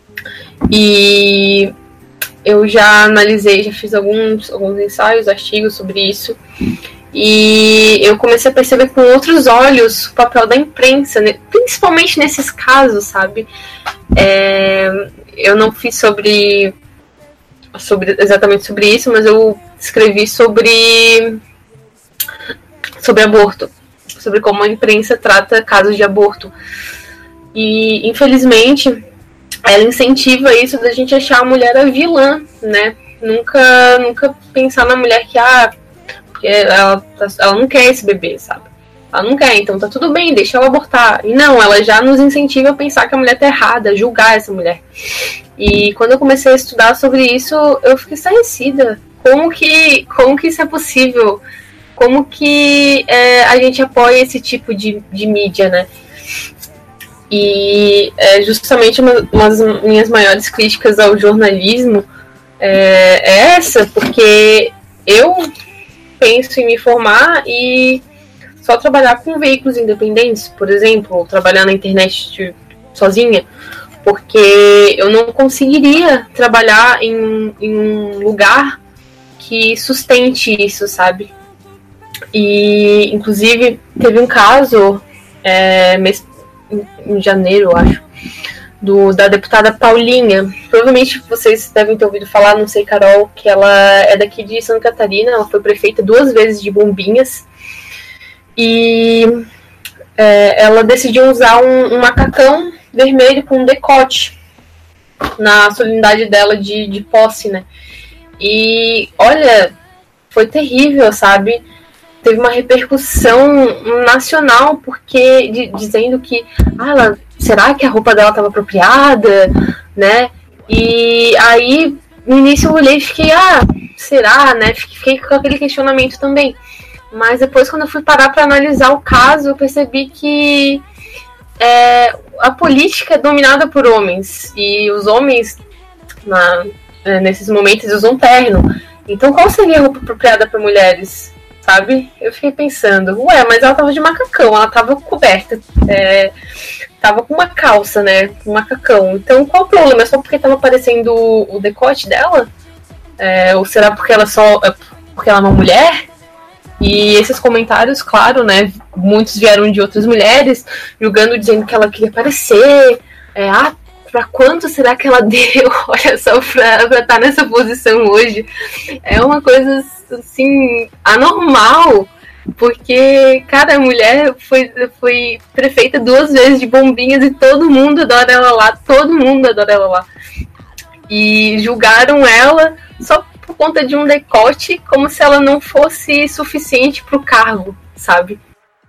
E... eu já analisei, já fiz alguns, alguns ensaios, artigos sobre isso, e eu comecei a perceber com outros olhos o papel da imprensa, né? Principalmente nesses casos, sabe? É, eu não fiz sobre, sobre exatamente sobre isso, mas eu escrevi sobre, sobre aborto, sobre como a imprensa trata casos de aborto. E, infelizmente, ela incentiva isso da gente achar a mulher a vilã, né? Nunca, nunca pensar na mulher que, ah, porque ela, ela não quer esse bebê, sabe? Ela não quer, então tá tudo bem, deixa ela abortar. E não, ela já nos incentiva a pensar que a mulher tá errada, julgar essa mulher. E quando eu comecei a estudar sobre isso, eu fiquei estarrecida. Como que, como que isso é possível? Como que é, a gente apoia esse tipo de, de mídia, né? E é justamente uma, uma das minhas maiores críticas ao jornalismo é, é essa, porque eu penso em me formar e só trabalhar com veículos independentes, por exemplo, ou trabalhar na internet de, sozinha, porque eu não conseguiria trabalhar em, em um lugar que sustente isso, sabe? E, inclusive, teve um caso é, mês em janeiro, eu acho, do, da deputada Paulinha. Provavelmente vocês devem ter ouvido falar, não sei, Carol, que ela é daqui de Santa Catarina, ela foi prefeita duas vezes de Bombinhas, e é, ela decidiu usar um, um macacão vermelho com um decote na solenidade dela de, de posse, né? E, olha, foi terrível, sabe? Teve uma repercussão nacional, porque de, dizendo que, ah, ela, será que a roupa dela estava apropriada, né? E aí, no início eu olhei e fiquei, ah, será, né? Fiquei com aquele questionamento também. Mas depois, quando eu fui parar para analisar o caso, eu percebi que é, a política é dominada por homens, e os homens, na, nesses momentos, usam terno. Então, qual seria a roupa apropriada para mulheres? Sabe? Eu fiquei pensando, ué, mas ela tava de macacão, ela tava coberta, é, tava com uma calça, né, um macacão. Então, qual o problema? É só porque tava aparecendo o, o decote dela? É, ou será porque ela só, é porque ela é uma mulher? E esses comentários, claro, né, muitos vieram de outras mulheres, julgando, dizendo que ela queria aparecer, é, ah, pra quanto será que ela deu, olha só, pra, pra estar nessa posição hoje. É uma coisa, assim, anormal, porque cada mulher foi, foi prefeita duas vezes de Bombinhas e todo mundo adora ela lá, todo mundo adora ela lá. E julgaram ela só por conta de um decote, como se ela não fosse suficiente pro cargo, sabe?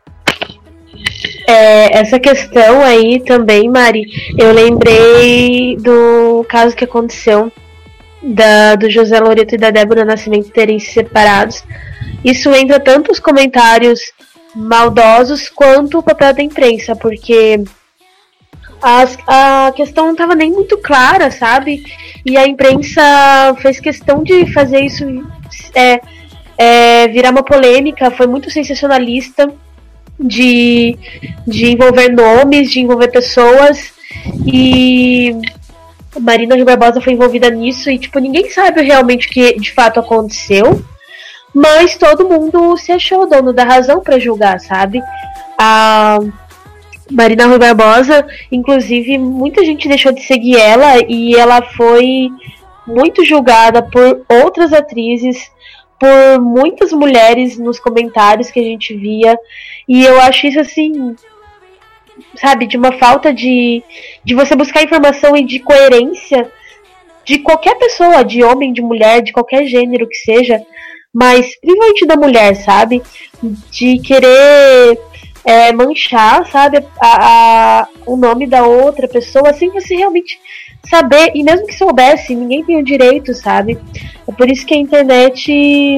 É, essa questão aí também, Mari, eu lembrei do caso que aconteceu da, do José Loreto e da Débora Nascimento terem se separados. Isso entra tanto os comentários maldosos quanto o papel da imprensa, porque as, a questão não estava nem muito clara, sabe? E a imprensa fez questão de fazer isso é, é, virar uma polêmica, foi muito sensacionalista. De, de envolver nomes, de envolver pessoas, e Marina Rui Barbosa foi envolvida nisso, e tipo, ninguém sabe realmente o que de fato aconteceu, mas todo mundo se achou dono da razão para julgar, sabe? A Marina Rui Barbosa, inclusive, muita gente deixou de seguir ela, e ela foi muito julgada por outras atrizes, por muitas mulheres nos comentários que a gente via, e eu acho isso assim, sabe, de uma falta de, de você buscar informação e de coerência de qualquer pessoa, de homem, de mulher, de qualquer gênero que seja, mas principalmente da mulher, sabe, de querer é, manchar, sabe, a, a, o nome da outra pessoa, sem você realmente saber, e mesmo que soubesse, ninguém tem o direito, sabe? É por isso que a internet,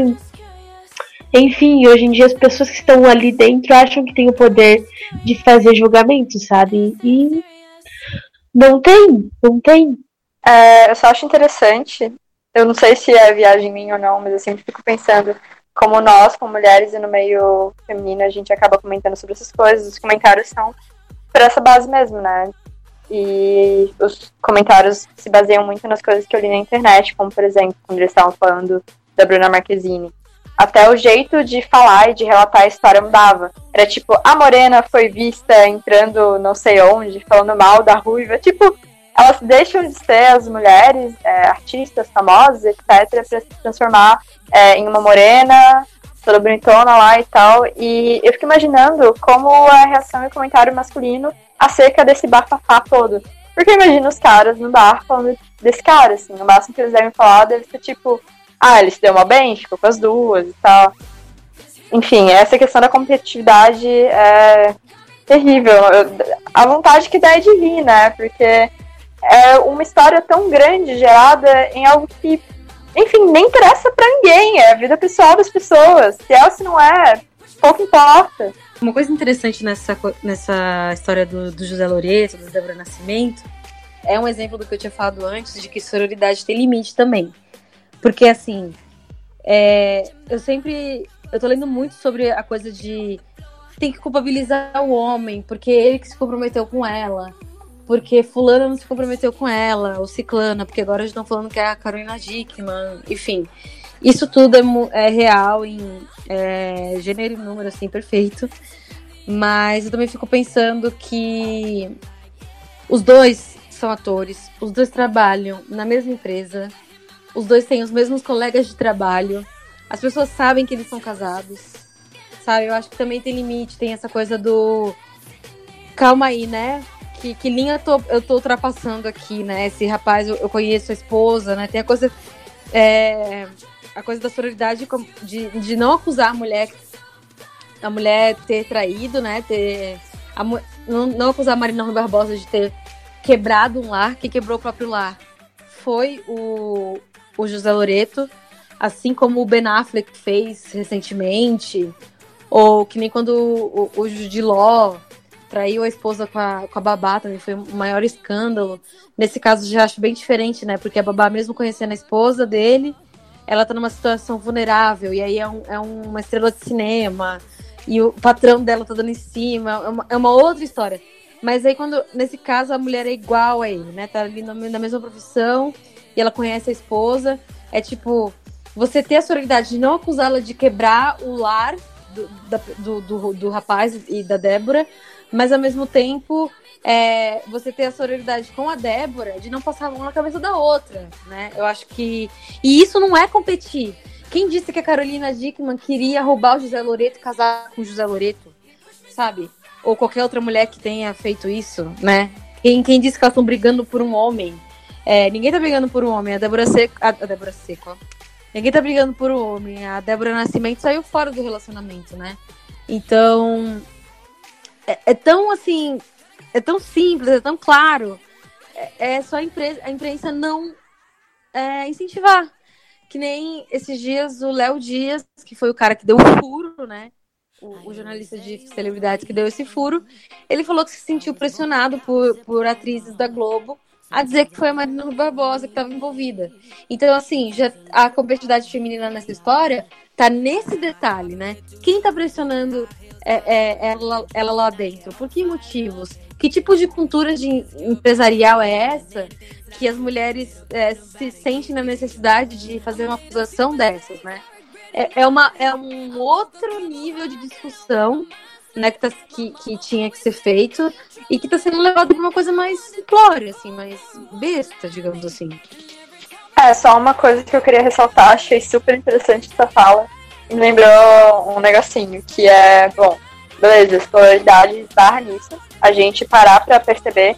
enfim, hoje em dia as pessoas que estão ali dentro acham que tem o poder de fazer julgamento, sabe? E não tem, não tem. É, eu só acho interessante, eu não sei se é viagem minha ou não, mas eu sempre fico pensando como nós, como mulheres e no meio feminino, a gente acaba comentando sobre essas coisas, os comentários são por essa base mesmo, né? E os comentários se baseiam muito nas coisas que eu li na internet, como, por exemplo, quando eles estavam falando da Bruna Marquezine. Até o jeito de falar e de relatar a história mudava. Era tipo, a Morena foi vista entrando não sei onde, falando mal da Ruiva. Tipo, elas deixam de ser as mulheres, é, artistas famosas, etcétera, para se transformar é, em uma morena, toda bonitona lá e tal. E eu fico imaginando como a reação e o comentário masculino acerca desse bafafá todo. Porque imagina os caras no bar falando desse cara, assim. O máximo que eles devem falar deve ser tipo, ah, ele se deu mal bem, ficou com as duas e tal. Enfim, essa questão da competitividade é terrível. Eu, a vontade que dá é de rir, né? Porque é uma história tão grande gerada em algo que, enfim, nem interessa pra ninguém. É a vida pessoal das pessoas. Se é ou se não é, pouco importa. Uma coisa interessante nessa, nessa história do, do José Loreto, do Débora Nascimento, é um exemplo do que eu tinha falado antes, de que sororidade tem limite também. Porque, assim, é, eu sempre... Eu tô lendo muito sobre a coisa de... Tem que culpabilizar o homem, porque ele que se comprometeu com ela. Porque fulana não se comprometeu com ela, ou ciclana, porque agora eles estão falando que é a Carolina Dickmann, enfim... Isso tudo é, é real em é, gênero e número, assim, perfeito. Mas eu também fico pensando que os dois são atores, os dois trabalham na mesma empresa, os dois têm os mesmos colegas de trabalho, as pessoas sabem que eles são casados, sabe? Eu acho que também tem limite, tem essa coisa do... Calma aí, né? Que, que linha eu tô, eu tô ultrapassando aqui, né? Esse rapaz, eu, eu conheço a esposa, né? Tem a coisa... É... A coisa da sororidade de, de não acusar a mulher, a mulher ter traído, né? Ter, a, não, não acusar a Marina Rui Barbosa de ter quebrado um lar, que quebrou o próprio lar. Foi o, o José Loreto, assim como o Ben Affleck fez recentemente, ou que nem quando o, o, o Judiló traiu a esposa com a, com a babá, também foi o maior escândalo. Nesse caso já acho bem diferente, né? Porque a babá, mesmo conhecendo a esposa dele, ela tá numa situação vulnerável, e aí é, um, é uma estrela de cinema, e o patrão dela tá dando em cima, é uma, é uma outra história. Mas aí, quando, nesse caso, a mulher é igual a ele, né? Tá ali na, na mesma profissão, e ela conhece a esposa. É tipo, você ter a sororidade de não acusá-la de quebrar o lar do, da, do, do, do rapaz e da Débora, mas ao mesmo tempo é, você ter a sororidade com a Débora de não passar a mão na cabeça da outra, né? Eu acho que... E isso não é competir. Quem disse que a Carolina Dickmann queria roubar o José Loreto e casar com o José Loreto, sabe? Ou qualquer outra mulher que tenha feito isso, né? Quem, quem disse que elas estão brigando por um homem? É, ninguém tá brigando por um homem. A Débora Seco... A, a Débora Seco, ó. Ninguém tá brigando por um homem. A Débora Nascimento saiu fora do relacionamento, né? Então... É, é tão, assim... É tão simples, é tão claro. É, é só a imprensa, a imprensa não é, incentivar. Que nem esses dias o Léo Dias, que foi o cara que deu o furo, né? O, o jornalista de celebridades que deu esse furo, ele falou que se sentiu pressionado por, por atrizes da Globo a dizer que foi a Marina Rui Barbosa que estava envolvida. Então, assim, já a competitividade feminina nessa história tá nesse detalhe, né? Quem tá pressionando é, é, ela, ela lá dentro? Por que motivos? Que tipo de cultura de empresarial é essa que as mulheres é, se sentem na necessidade de fazer uma acusação dessas, né? É, é, uma, é um outro nível de discussão, né, que, tá, que, que tinha que ser feito e que está sendo levado para uma coisa mais simplória, assim, mais besta, digamos assim. É, só uma coisa que eu queria ressaltar, achei super interessante essa fala. Me lembrou um negocinho, que é, bom, beleza, sororidade barra nisso, a gente parar para perceber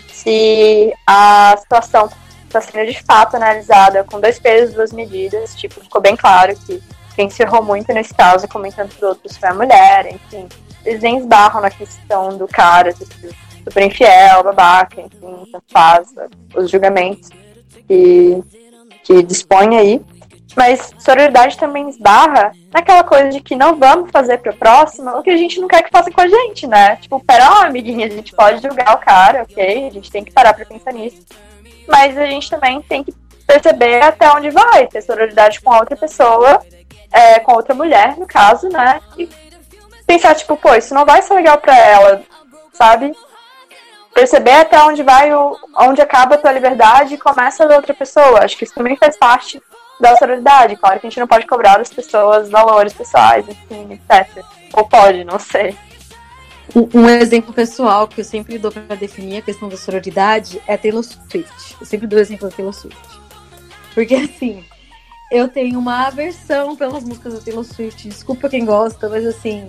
se a situação está sendo de fato analisada com dois pesos, duas medidas, tipo, ficou bem claro que quem se errou muito nesse caso, comentando por outros, foi a mulher, enfim. Eles nem esbarram na questão do cara, tipo, super infiel, babaca, enfim, tanto faz, os julgamentos que, que dispõe aí. Mas sororidade também esbarra naquela coisa de que não vamos fazer pra próxima o que a gente não quer que faça com a gente, né? Tipo, pera, ó, amiguinha, a gente pode julgar o cara, ok? A gente tem que parar pra pensar nisso. Mas a gente também tem que perceber até onde vai, ter sororidade com a outra pessoa, é, com outra mulher, no caso, né? E pensar, tipo, pô, isso não vai ser legal pra ela, sabe? Perceber até onde vai, o, onde acaba a tua liberdade e começa a da outra pessoa. Acho que isso também faz parte da sororidade. Claro que a gente não pode cobrar das pessoas valores pessoais, enfim, etcétera. Ou pode, não sei. Um, um exemplo pessoal que eu sempre dou pra definir a questão da sororidade é Taylor Swift. Eu sempre dou o exemplo da Taylor Swift. Porque, assim, eu tenho uma aversão pelas músicas da Taylor Swift. Desculpa quem gosta, mas, assim...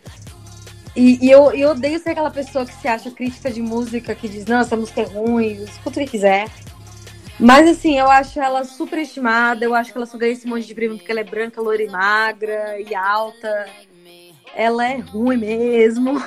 E, e eu, eu odeio ser aquela pessoa que se acha crítica de música, que diz, não, essa música é ruim, escuta o que quiser. Mas, assim, eu acho ela super estimada, eu acho que ela só ganha esse monte de prêmio porque ela é branca, loira e magra e alta. Ela é ruim mesmo.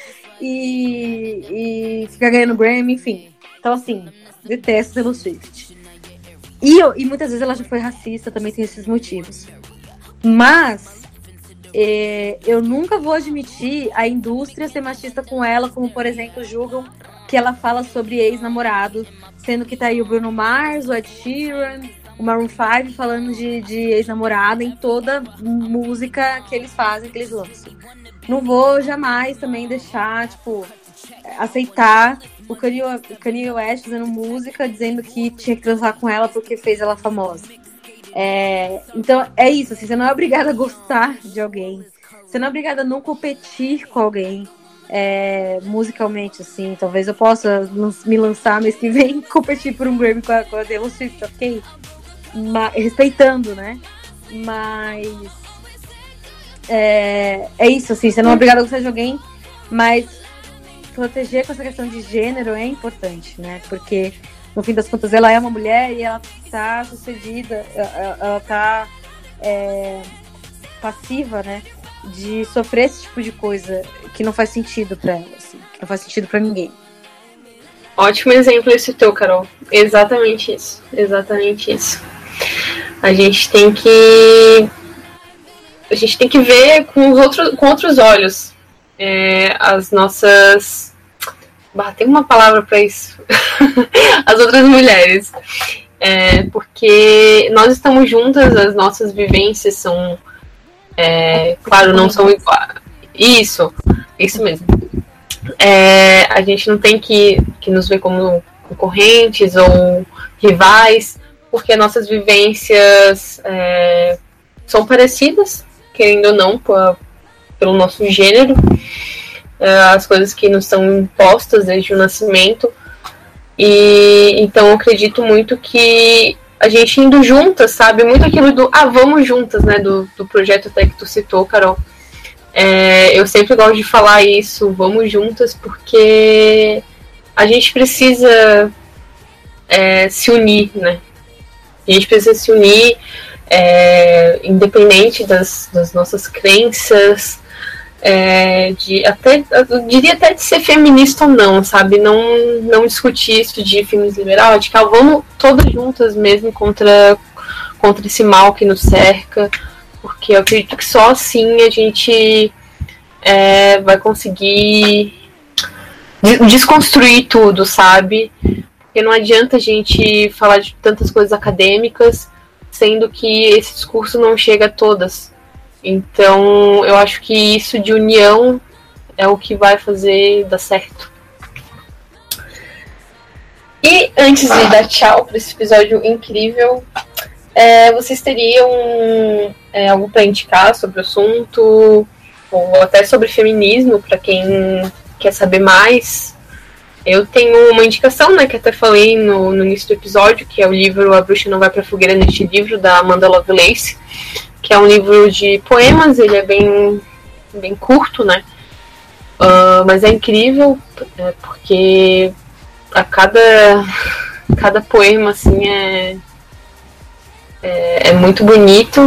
e, e fica ganhando Grammy, enfim. Então, assim, detesto Taylor Swift. E, eu, e muitas vezes ela já foi racista, também tem esses motivos. Mas... É, eu nunca vou admitir a indústria ser machista com ela, como, por exemplo, julgam que ela fala sobre ex-namorado, sendo que tá aí o Bruno Mars, o Ed Sheeran, o Maroon five falando de, de ex-namorado em toda música que eles fazem, que eles lançam. Não vou jamais também deixar, tipo, aceitar o Kanye, o Kanye West fazendo música dizendo que tinha que transar com ela porque fez ela famosa. É, então é isso, assim, você não é obrigada a gostar de alguém, você não é obrigada a não competir com alguém é, musicalmente, assim. Talvez eu possa me lançar mês que vem e competir por um Grammy com a, com a Taylor Swift, ok? Mas, respeitando, né? Mas é, é isso, assim, você não é obrigada a gostar de alguém, mas proteger com essa questão de gênero é importante, né? Porque no fim das contas, ela é uma mulher e ela tá sucedida, ela, ela tá é, passiva, né, de sofrer esse tipo de coisa que não faz sentido pra ela, assim, que não faz sentido pra ninguém. Ótimo exemplo esse teu, Carol. Exatamente isso, exatamente isso. A gente tem que a gente tem que ver com, os outros, com outros olhos é, as nossas... Bah, tem uma palavra para isso. As outras mulheres. É, porque nós estamos juntas, as nossas vivências são... É, claro, não são iguais. Isso, isso mesmo. É, a gente não tem que, que nos ver como concorrentes ou rivais, porque nossas vivências é, são parecidas, querendo ou não, por, pelo nosso gênero. uh, as coisas que nos são impostas desde o nascimento. E então eu acredito muito que a gente indo juntas, sabe? Muito aquilo do, ah, vamos juntas, né? Do, do projeto até que tu citou, Carol. É, eu sempre gosto de falar isso, vamos juntas, porque a gente precisa é, se unir, né? A gente precisa se unir, é, independente das, das nossas crenças, é, de até, eu diria até de ser feminista ou não, sabe? Não, não discutir isso de feminismo liberal, de que ah, vamos todas juntas mesmo contra, contra esse mal que nos cerca, porque eu acredito que só assim a gente é, vai conseguir desconstruir tudo, sabe? Porque não adianta a gente falar de tantas coisas acadêmicas, sendo que esse discurso não chega a todas. Então, eu acho que isso de união é o que vai fazer dar certo. E antes de dar tchau para esse episódio incrível, é, vocês teriam é, algo para indicar sobre o assunto, ou até sobre feminismo, para quem quer saber mais? Eu tenho uma indicação, né, que até falei no, no início do episódio, que é o livro A Bruxa Não Vai Pra Fogueira Neste Livro, da Amanda Lovelace, que é um livro de poemas. Ele é bem, bem curto, né, uh, mas é incrível, é, porque a cada, cada poema, assim, é, é, é muito bonito,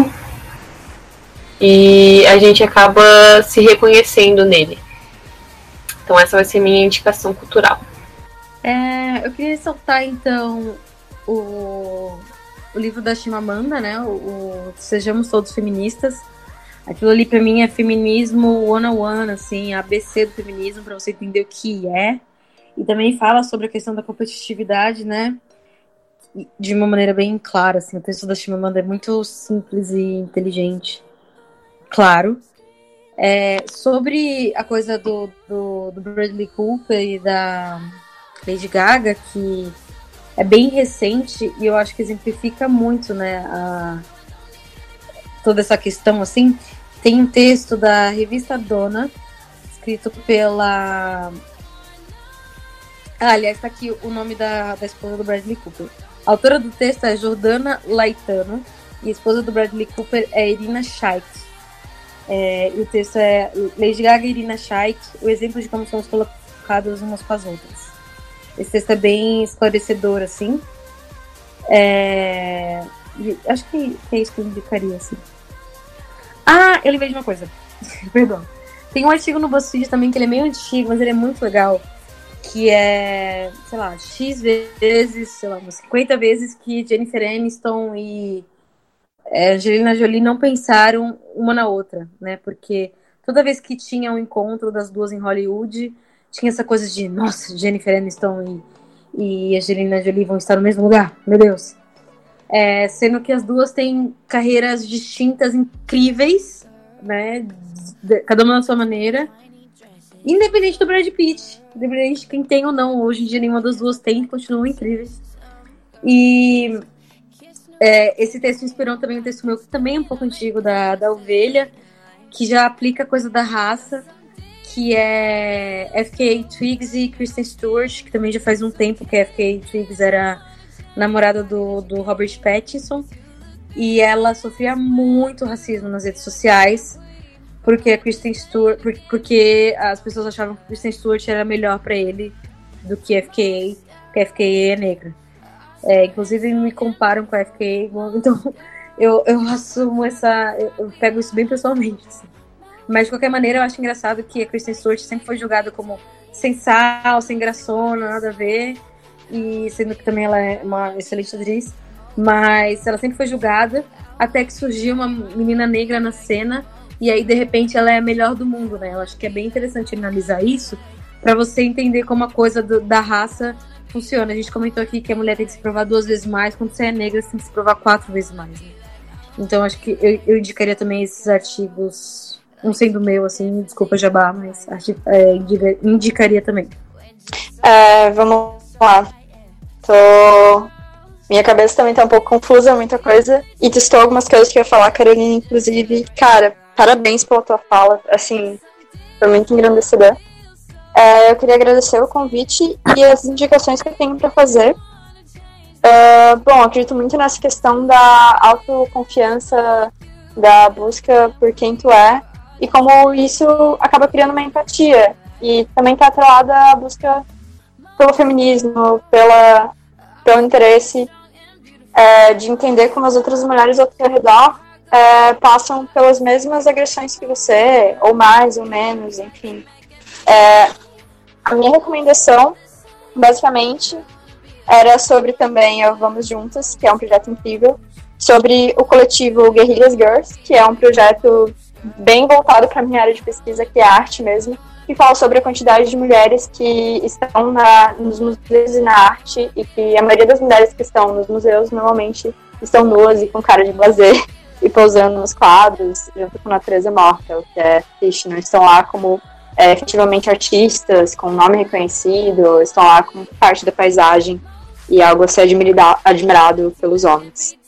e a gente acaba se reconhecendo nele. Então essa vai ser minha indicação cultural. É, eu queria ressaltar, então, o, o livro da Chimamanda, né? O, o Sejamos Todos Feministas. Aquilo ali, pra mim, é feminismo one-on-one, assim, A B C do feminismo, pra você entender o que é. E também fala sobre a questão da competitividade, né? De uma maneira bem clara, assim. O texto da Chimamanda é muito simples e inteligente. Claro. É, sobre a coisa do, do, do Bradley Cooper e da Lady Gaga, que é bem recente e eu acho que exemplifica muito, né, a, toda essa questão, assim. Tem um texto da revista Dona, escrito pela... Ah, aliás, tá aqui o nome da, da esposa do Bradley Cooper. A autora do texto é Jordana Laetano e a esposa do Bradley Cooper é Irina Shayk. É, e o texto é Lady Gaga e Irina Shayk, o exemplo de como somos colocadas umas com as outras. Esse texto é bem esclarecedor, assim. É, acho que é isso que eu indicaria, assim. Ah, eu lembrei de uma coisa. Perdão. Tem um artigo no BuzzFeed também, que ele é meio antigo, mas ele é muito legal. Que é, sei lá, X vezes, sei lá, umas cinquenta vezes que Jennifer Aniston e É, Angelina Jolie não pensaram uma na outra, né? Porque toda vez que tinha um encontro das duas em Hollywood, tinha essa coisa de, nossa, Jennifer Aniston e, e Angelina Jolie vão estar no mesmo lugar, meu Deus. É, sendo que as duas têm carreiras distintas, incríveis, né? Cada uma na sua maneira. Independente do Brad Pitt, independente de quem tem ou não, hoje em dia nenhuma das duas tem, continuam incríveis. E... É, esse texto inspirou também um texto meu que também é um pouco antigo, da, da Ovelha, que já aplica a coisa da raça, que é F K Twigs e Kristen Stewart, que também já faz um tempo que a F K Twigs era namorada do, do Robert Pattinson, e ela sofria muito racismo nas redes sociais, porque a Kristen Stewart, porque, porque as pessoas achavam que a Kristen Stewart era melhor pra ele do que a F K A, porque a F K A é negra. É, inclusive me comparam com a F K A, então eu, eu assumo essa, eu, eu pego isso bem pessoalmente, assim. Mas de qualquer maneira eu acho engraçado que a Kristen Stewart sempre foi julgada como sem sal, sem graçona, nada a ver, e sendo que também ela é uma excelente atriz, mas ela sempre foi julgada até que surgiu uma menina negra na cena e aí de repente ela é a melhor do mundo, né? Eu acho que é bem interessante analisar isso para você entender como a coisa do, da raça funciona. A gente comentou aqui que a mulher tem que se provar duas vezes mais, quando você é negra você tem que se provar quatro vezes mais, né? Então acho que eu, eu indicaria também esses artigos, não sendo meu, assim, desculpa Jabá, mas é, indicaria também. É, vamos lá. Tô... Minha cabeça também tá um pouco confusa, muita coisa. E testou algumas coisas que eu ia falar, Carolina, inclusive. Cara, parabéns pela tua fala, assim, foi muito engrandecedor. É, eu queria agradecer o convite e as indicações que eu tenho para fazer. Uh, bom, acredito muito nessa questão da autoconfiança, da busca por quem tu é, e como isso acaba criando uma empatia. E também está atrelada à busca pelo feminismo, pela, pelo interesse é, de entender como as outras mulheres ao teu redor é, passam pelas mesmas agressões que você, ou mais, ou menos, enfim. É, a minha recomendação, basicamente, era sobre também o Vamos Juntas, que é um projeto incrível, sobre o coletivo Guerrillas Girls, que é um projeto bem voltado para a minha área de pesquisa, que é arte mesmo, que fala sobre a quantidade de mulheres que estão na, nos museus e na arte, e que a maioria das mulheres que estão nos museus normalmente estão nuas e com cara de blazer e pousando nos quadros junto com a natureza morta, o que é triste, não estão lá como é, efetivamente artistas, com nome reconhecido, estão lá como parte da paisagem e algo a ser admirado, admirado pelos homens.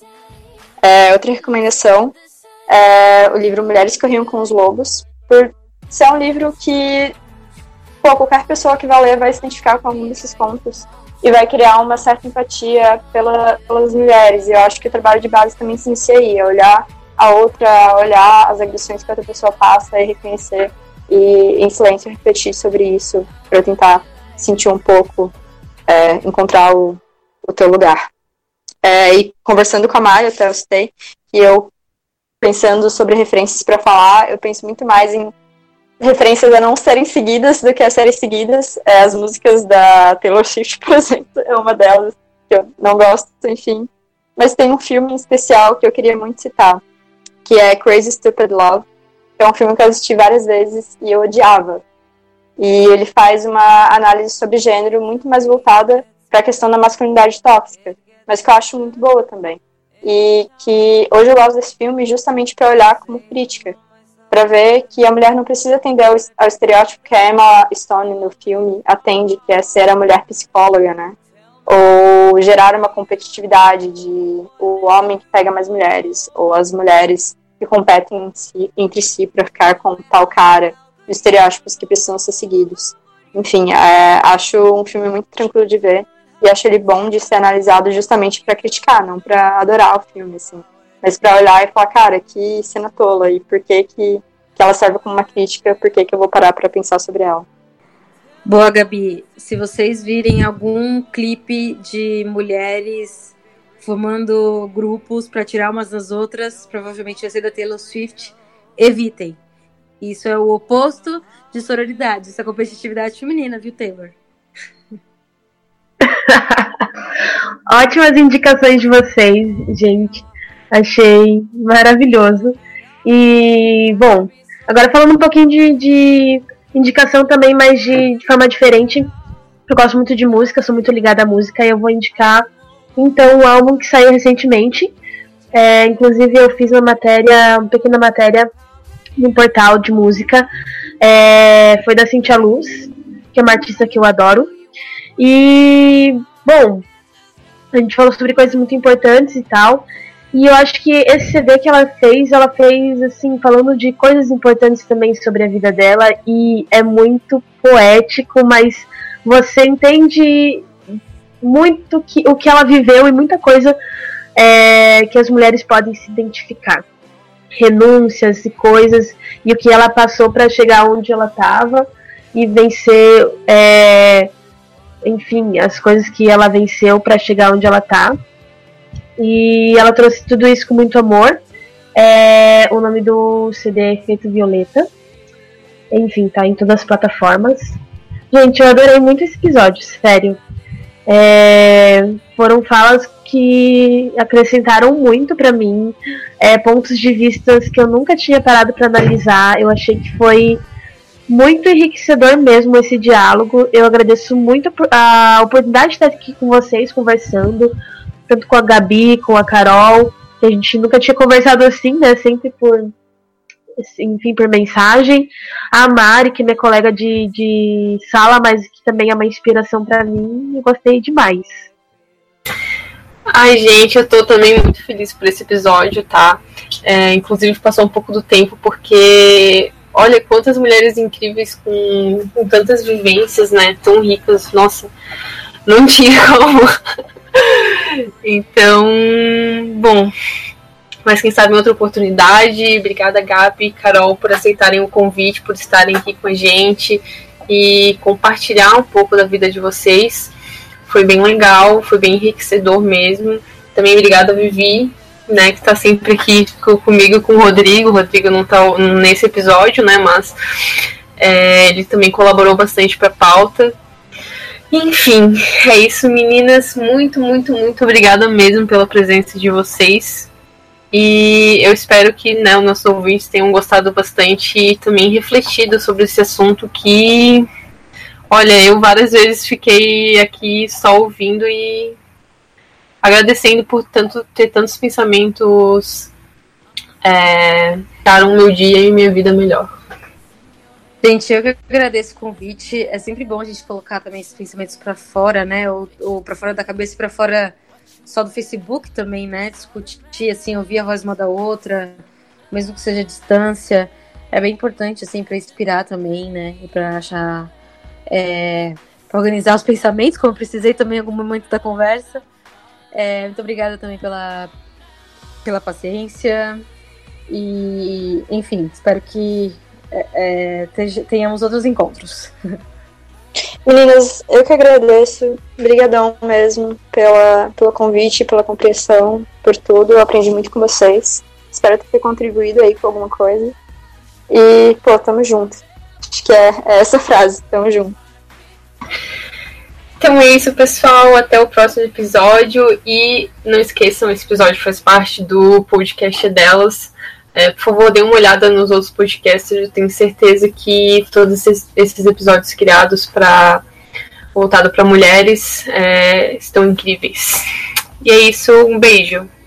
É, outra recomendação é o livro Mulheres que Corriam com os Lobos, por ser um livro que pô, qualquer pessoa que vai ler vai se identificar com algum desses contos e vai criar uma certa empatia pela, pelas mulheres. E eu acho que o trabalho de base também se inicia aí, é olhar a outra, olhar as agressões que a outra pessoa passa e reconhecer e em silêncio refletir sobre isso para tentar sentir um pouco, é, encontrar o, o teu lugar. É, e conversando com a Mari, até eu citei, que eu, pensando sobre referências para falar, eu penso muito mais em referências a não serem seguidas do que a serem seguidas. É, as músicas da Taylor Swift, por exemplo, é uma delas que eu não gosto, enfim. Mas tem um filme em especial que eu queria muito citar, que é Crazy Stupid Love, que é um filme que eu assisti várias vezes e eu odiava. E ele faz uma análise sobre gênero muito mais voltada para a questão da masculinidade tóxica, mas que eu acho muito boa também. E que hoje eu gosto desse filme justamente para olhar como crítica, para ver que a mulher não precisa atender ao, ao estereótipo que a Emma Stone no filme atende, que é ser a mulher psicóloga, né? Ou gerar uma competitividade de o homem que pega mais mulheres, ou as mulheres que competem em si, entre si para ficar com tal cara, estereótipos que precisam ser seguidos. Enfim, é, acho um filme muito tranquilo de ver e acho ele bom de ser analisado justamente para criticar, não para adorar o filme, assim. Mas para olhar e falar, cara, que cena tola, e por que, que, que ela serve como uma crítica, por que, que eu vou parar para pensar sobre ela. Boa, Gabi. Se vocês virem algum clipe de mulheres formando grupos para tirar umas das outras, provavelmente vai ser da Taylor Swift, evitem. Isso é o oposto de sororidade, isso é competitividade feminina, viu, Taylor? Ótimas indicações de vocês, gente. Achei maravilhoso. E, bom, agora falando um pouquinho de, de indicação também, mas de, de forma diferente. Eu gosto muito de música, sou muito ligada à música, e eu vou indicar, então, um álbum que saiu recentemente. É, inclusive, eu fiz uma matéria, uma pequena matéria no portal de música. É, foi da Cintia Luz, que é uma artista que eu adoro. E, bom, a gente falou sobre coisas muito importantes e tal. E eu acho que esse C D que ela fez, ela fez, assim, falando de coisas importantes também sobre a vida dela. E é muito poético, mas você entende muito que, o que ela viveu e muita coisa é, que as mulheres podem se identificar. Renúncias e coisas, e o que ela passou para chegar onde ela estava e vencer, é, enfim, as coisas que ela venceu para chegar onde ela está. E ela trouxe tudo isso com muito amor. É, o nome do C D é Efeito Violeta. Enfim, tá em todas as plataformas. Gente, eu adorei muito esse episódio, sério. É, foram falas que acrescentaram muito pra mim, é, pontos de vista que eu nunca tinha parado pra analisar. Eu achei que foi muito enriquecedor mesmo esse diálogo. Eu agradeço muito a oportunidade de estar aqui com vocês, conversando, tanto com a Gabi, com a Carol, que a gente nunca tinha conversado assim, né, sempre por, enfim, por mensagem. A Mari, que é minha colega de, de sala, mas que também é uma inspiração pra mim, eu gostei demais. Ai, gente, eu tô também muito feliz por esse episódio, tá? É, inclusive passou um pouco do tempo, porque olha quantas mulheres incríveis com, com tantas vivências, né? Tão ricas, nossa, não tinha como. Então, bom, mas quem sabe em outra oportunidade. Obrigada, Gabi e Carol, por aceitarem o convite, por estarem aqui com a gente e compartilhar um pouco da vida de vocês. Foi bem legal, foi bem enriquecedor mesmo. Também obrigada, Vivi, né, que está sempre aqui comigo e com o Rodrigo. O Rodrigo não está nesse episódio, né, mas é, ele também colaborou bastante para a pauta. Enfim, é isso, meninas. Muito, muito, muito obrigada mesmo pela presença de vocês. E eu espero que, né, os nossos ouvintes tenham gostado bastante e também refletido sobre esse assunto que, olha, eu várias vezes fiquei aqui só ouvindo e agradecendo por tanto, ter tantos pensamentos é, para o meu dia e minha vida melhor. Gente, eu que agradeço o convite. É sempre bom a gente colocar também esses pensamentos para fora, né? Ou, ou para fora da cabeça e para fora só do Facebook também, né? Discutir, assim, ouvir a voz uma da outra, mesmo que seja a distância. É bem importante, assim, para inspirar também, né? E para achar... É, para organizar os pensamentos, como eu precisei também em algum momento da conversa. É, muito obrigada também pela, pela paciência. E, enfim, espero que É, é, tenhamos outros encontros. Meninas, eu que agradeço. Obrigadão mesmo pela, pelo convite, pela compreensão, por tudo. Eu aprendi muito com vocês. Espero ter contribuído aí com alguma coisa. E, pô, tamo junto. Acho que é, é essa frase, tamo junto. Então é isso, pessoal. Até o próximo episódio. E não esqueçam, esse episódio faz parte do podcast delas. É, por favor, dê uma olhada nos outros podcasts. Eu tenho certeza que todos esses, esses episódios criados para voltado para mulheres é, estão incríveis. E é isso, um beijo.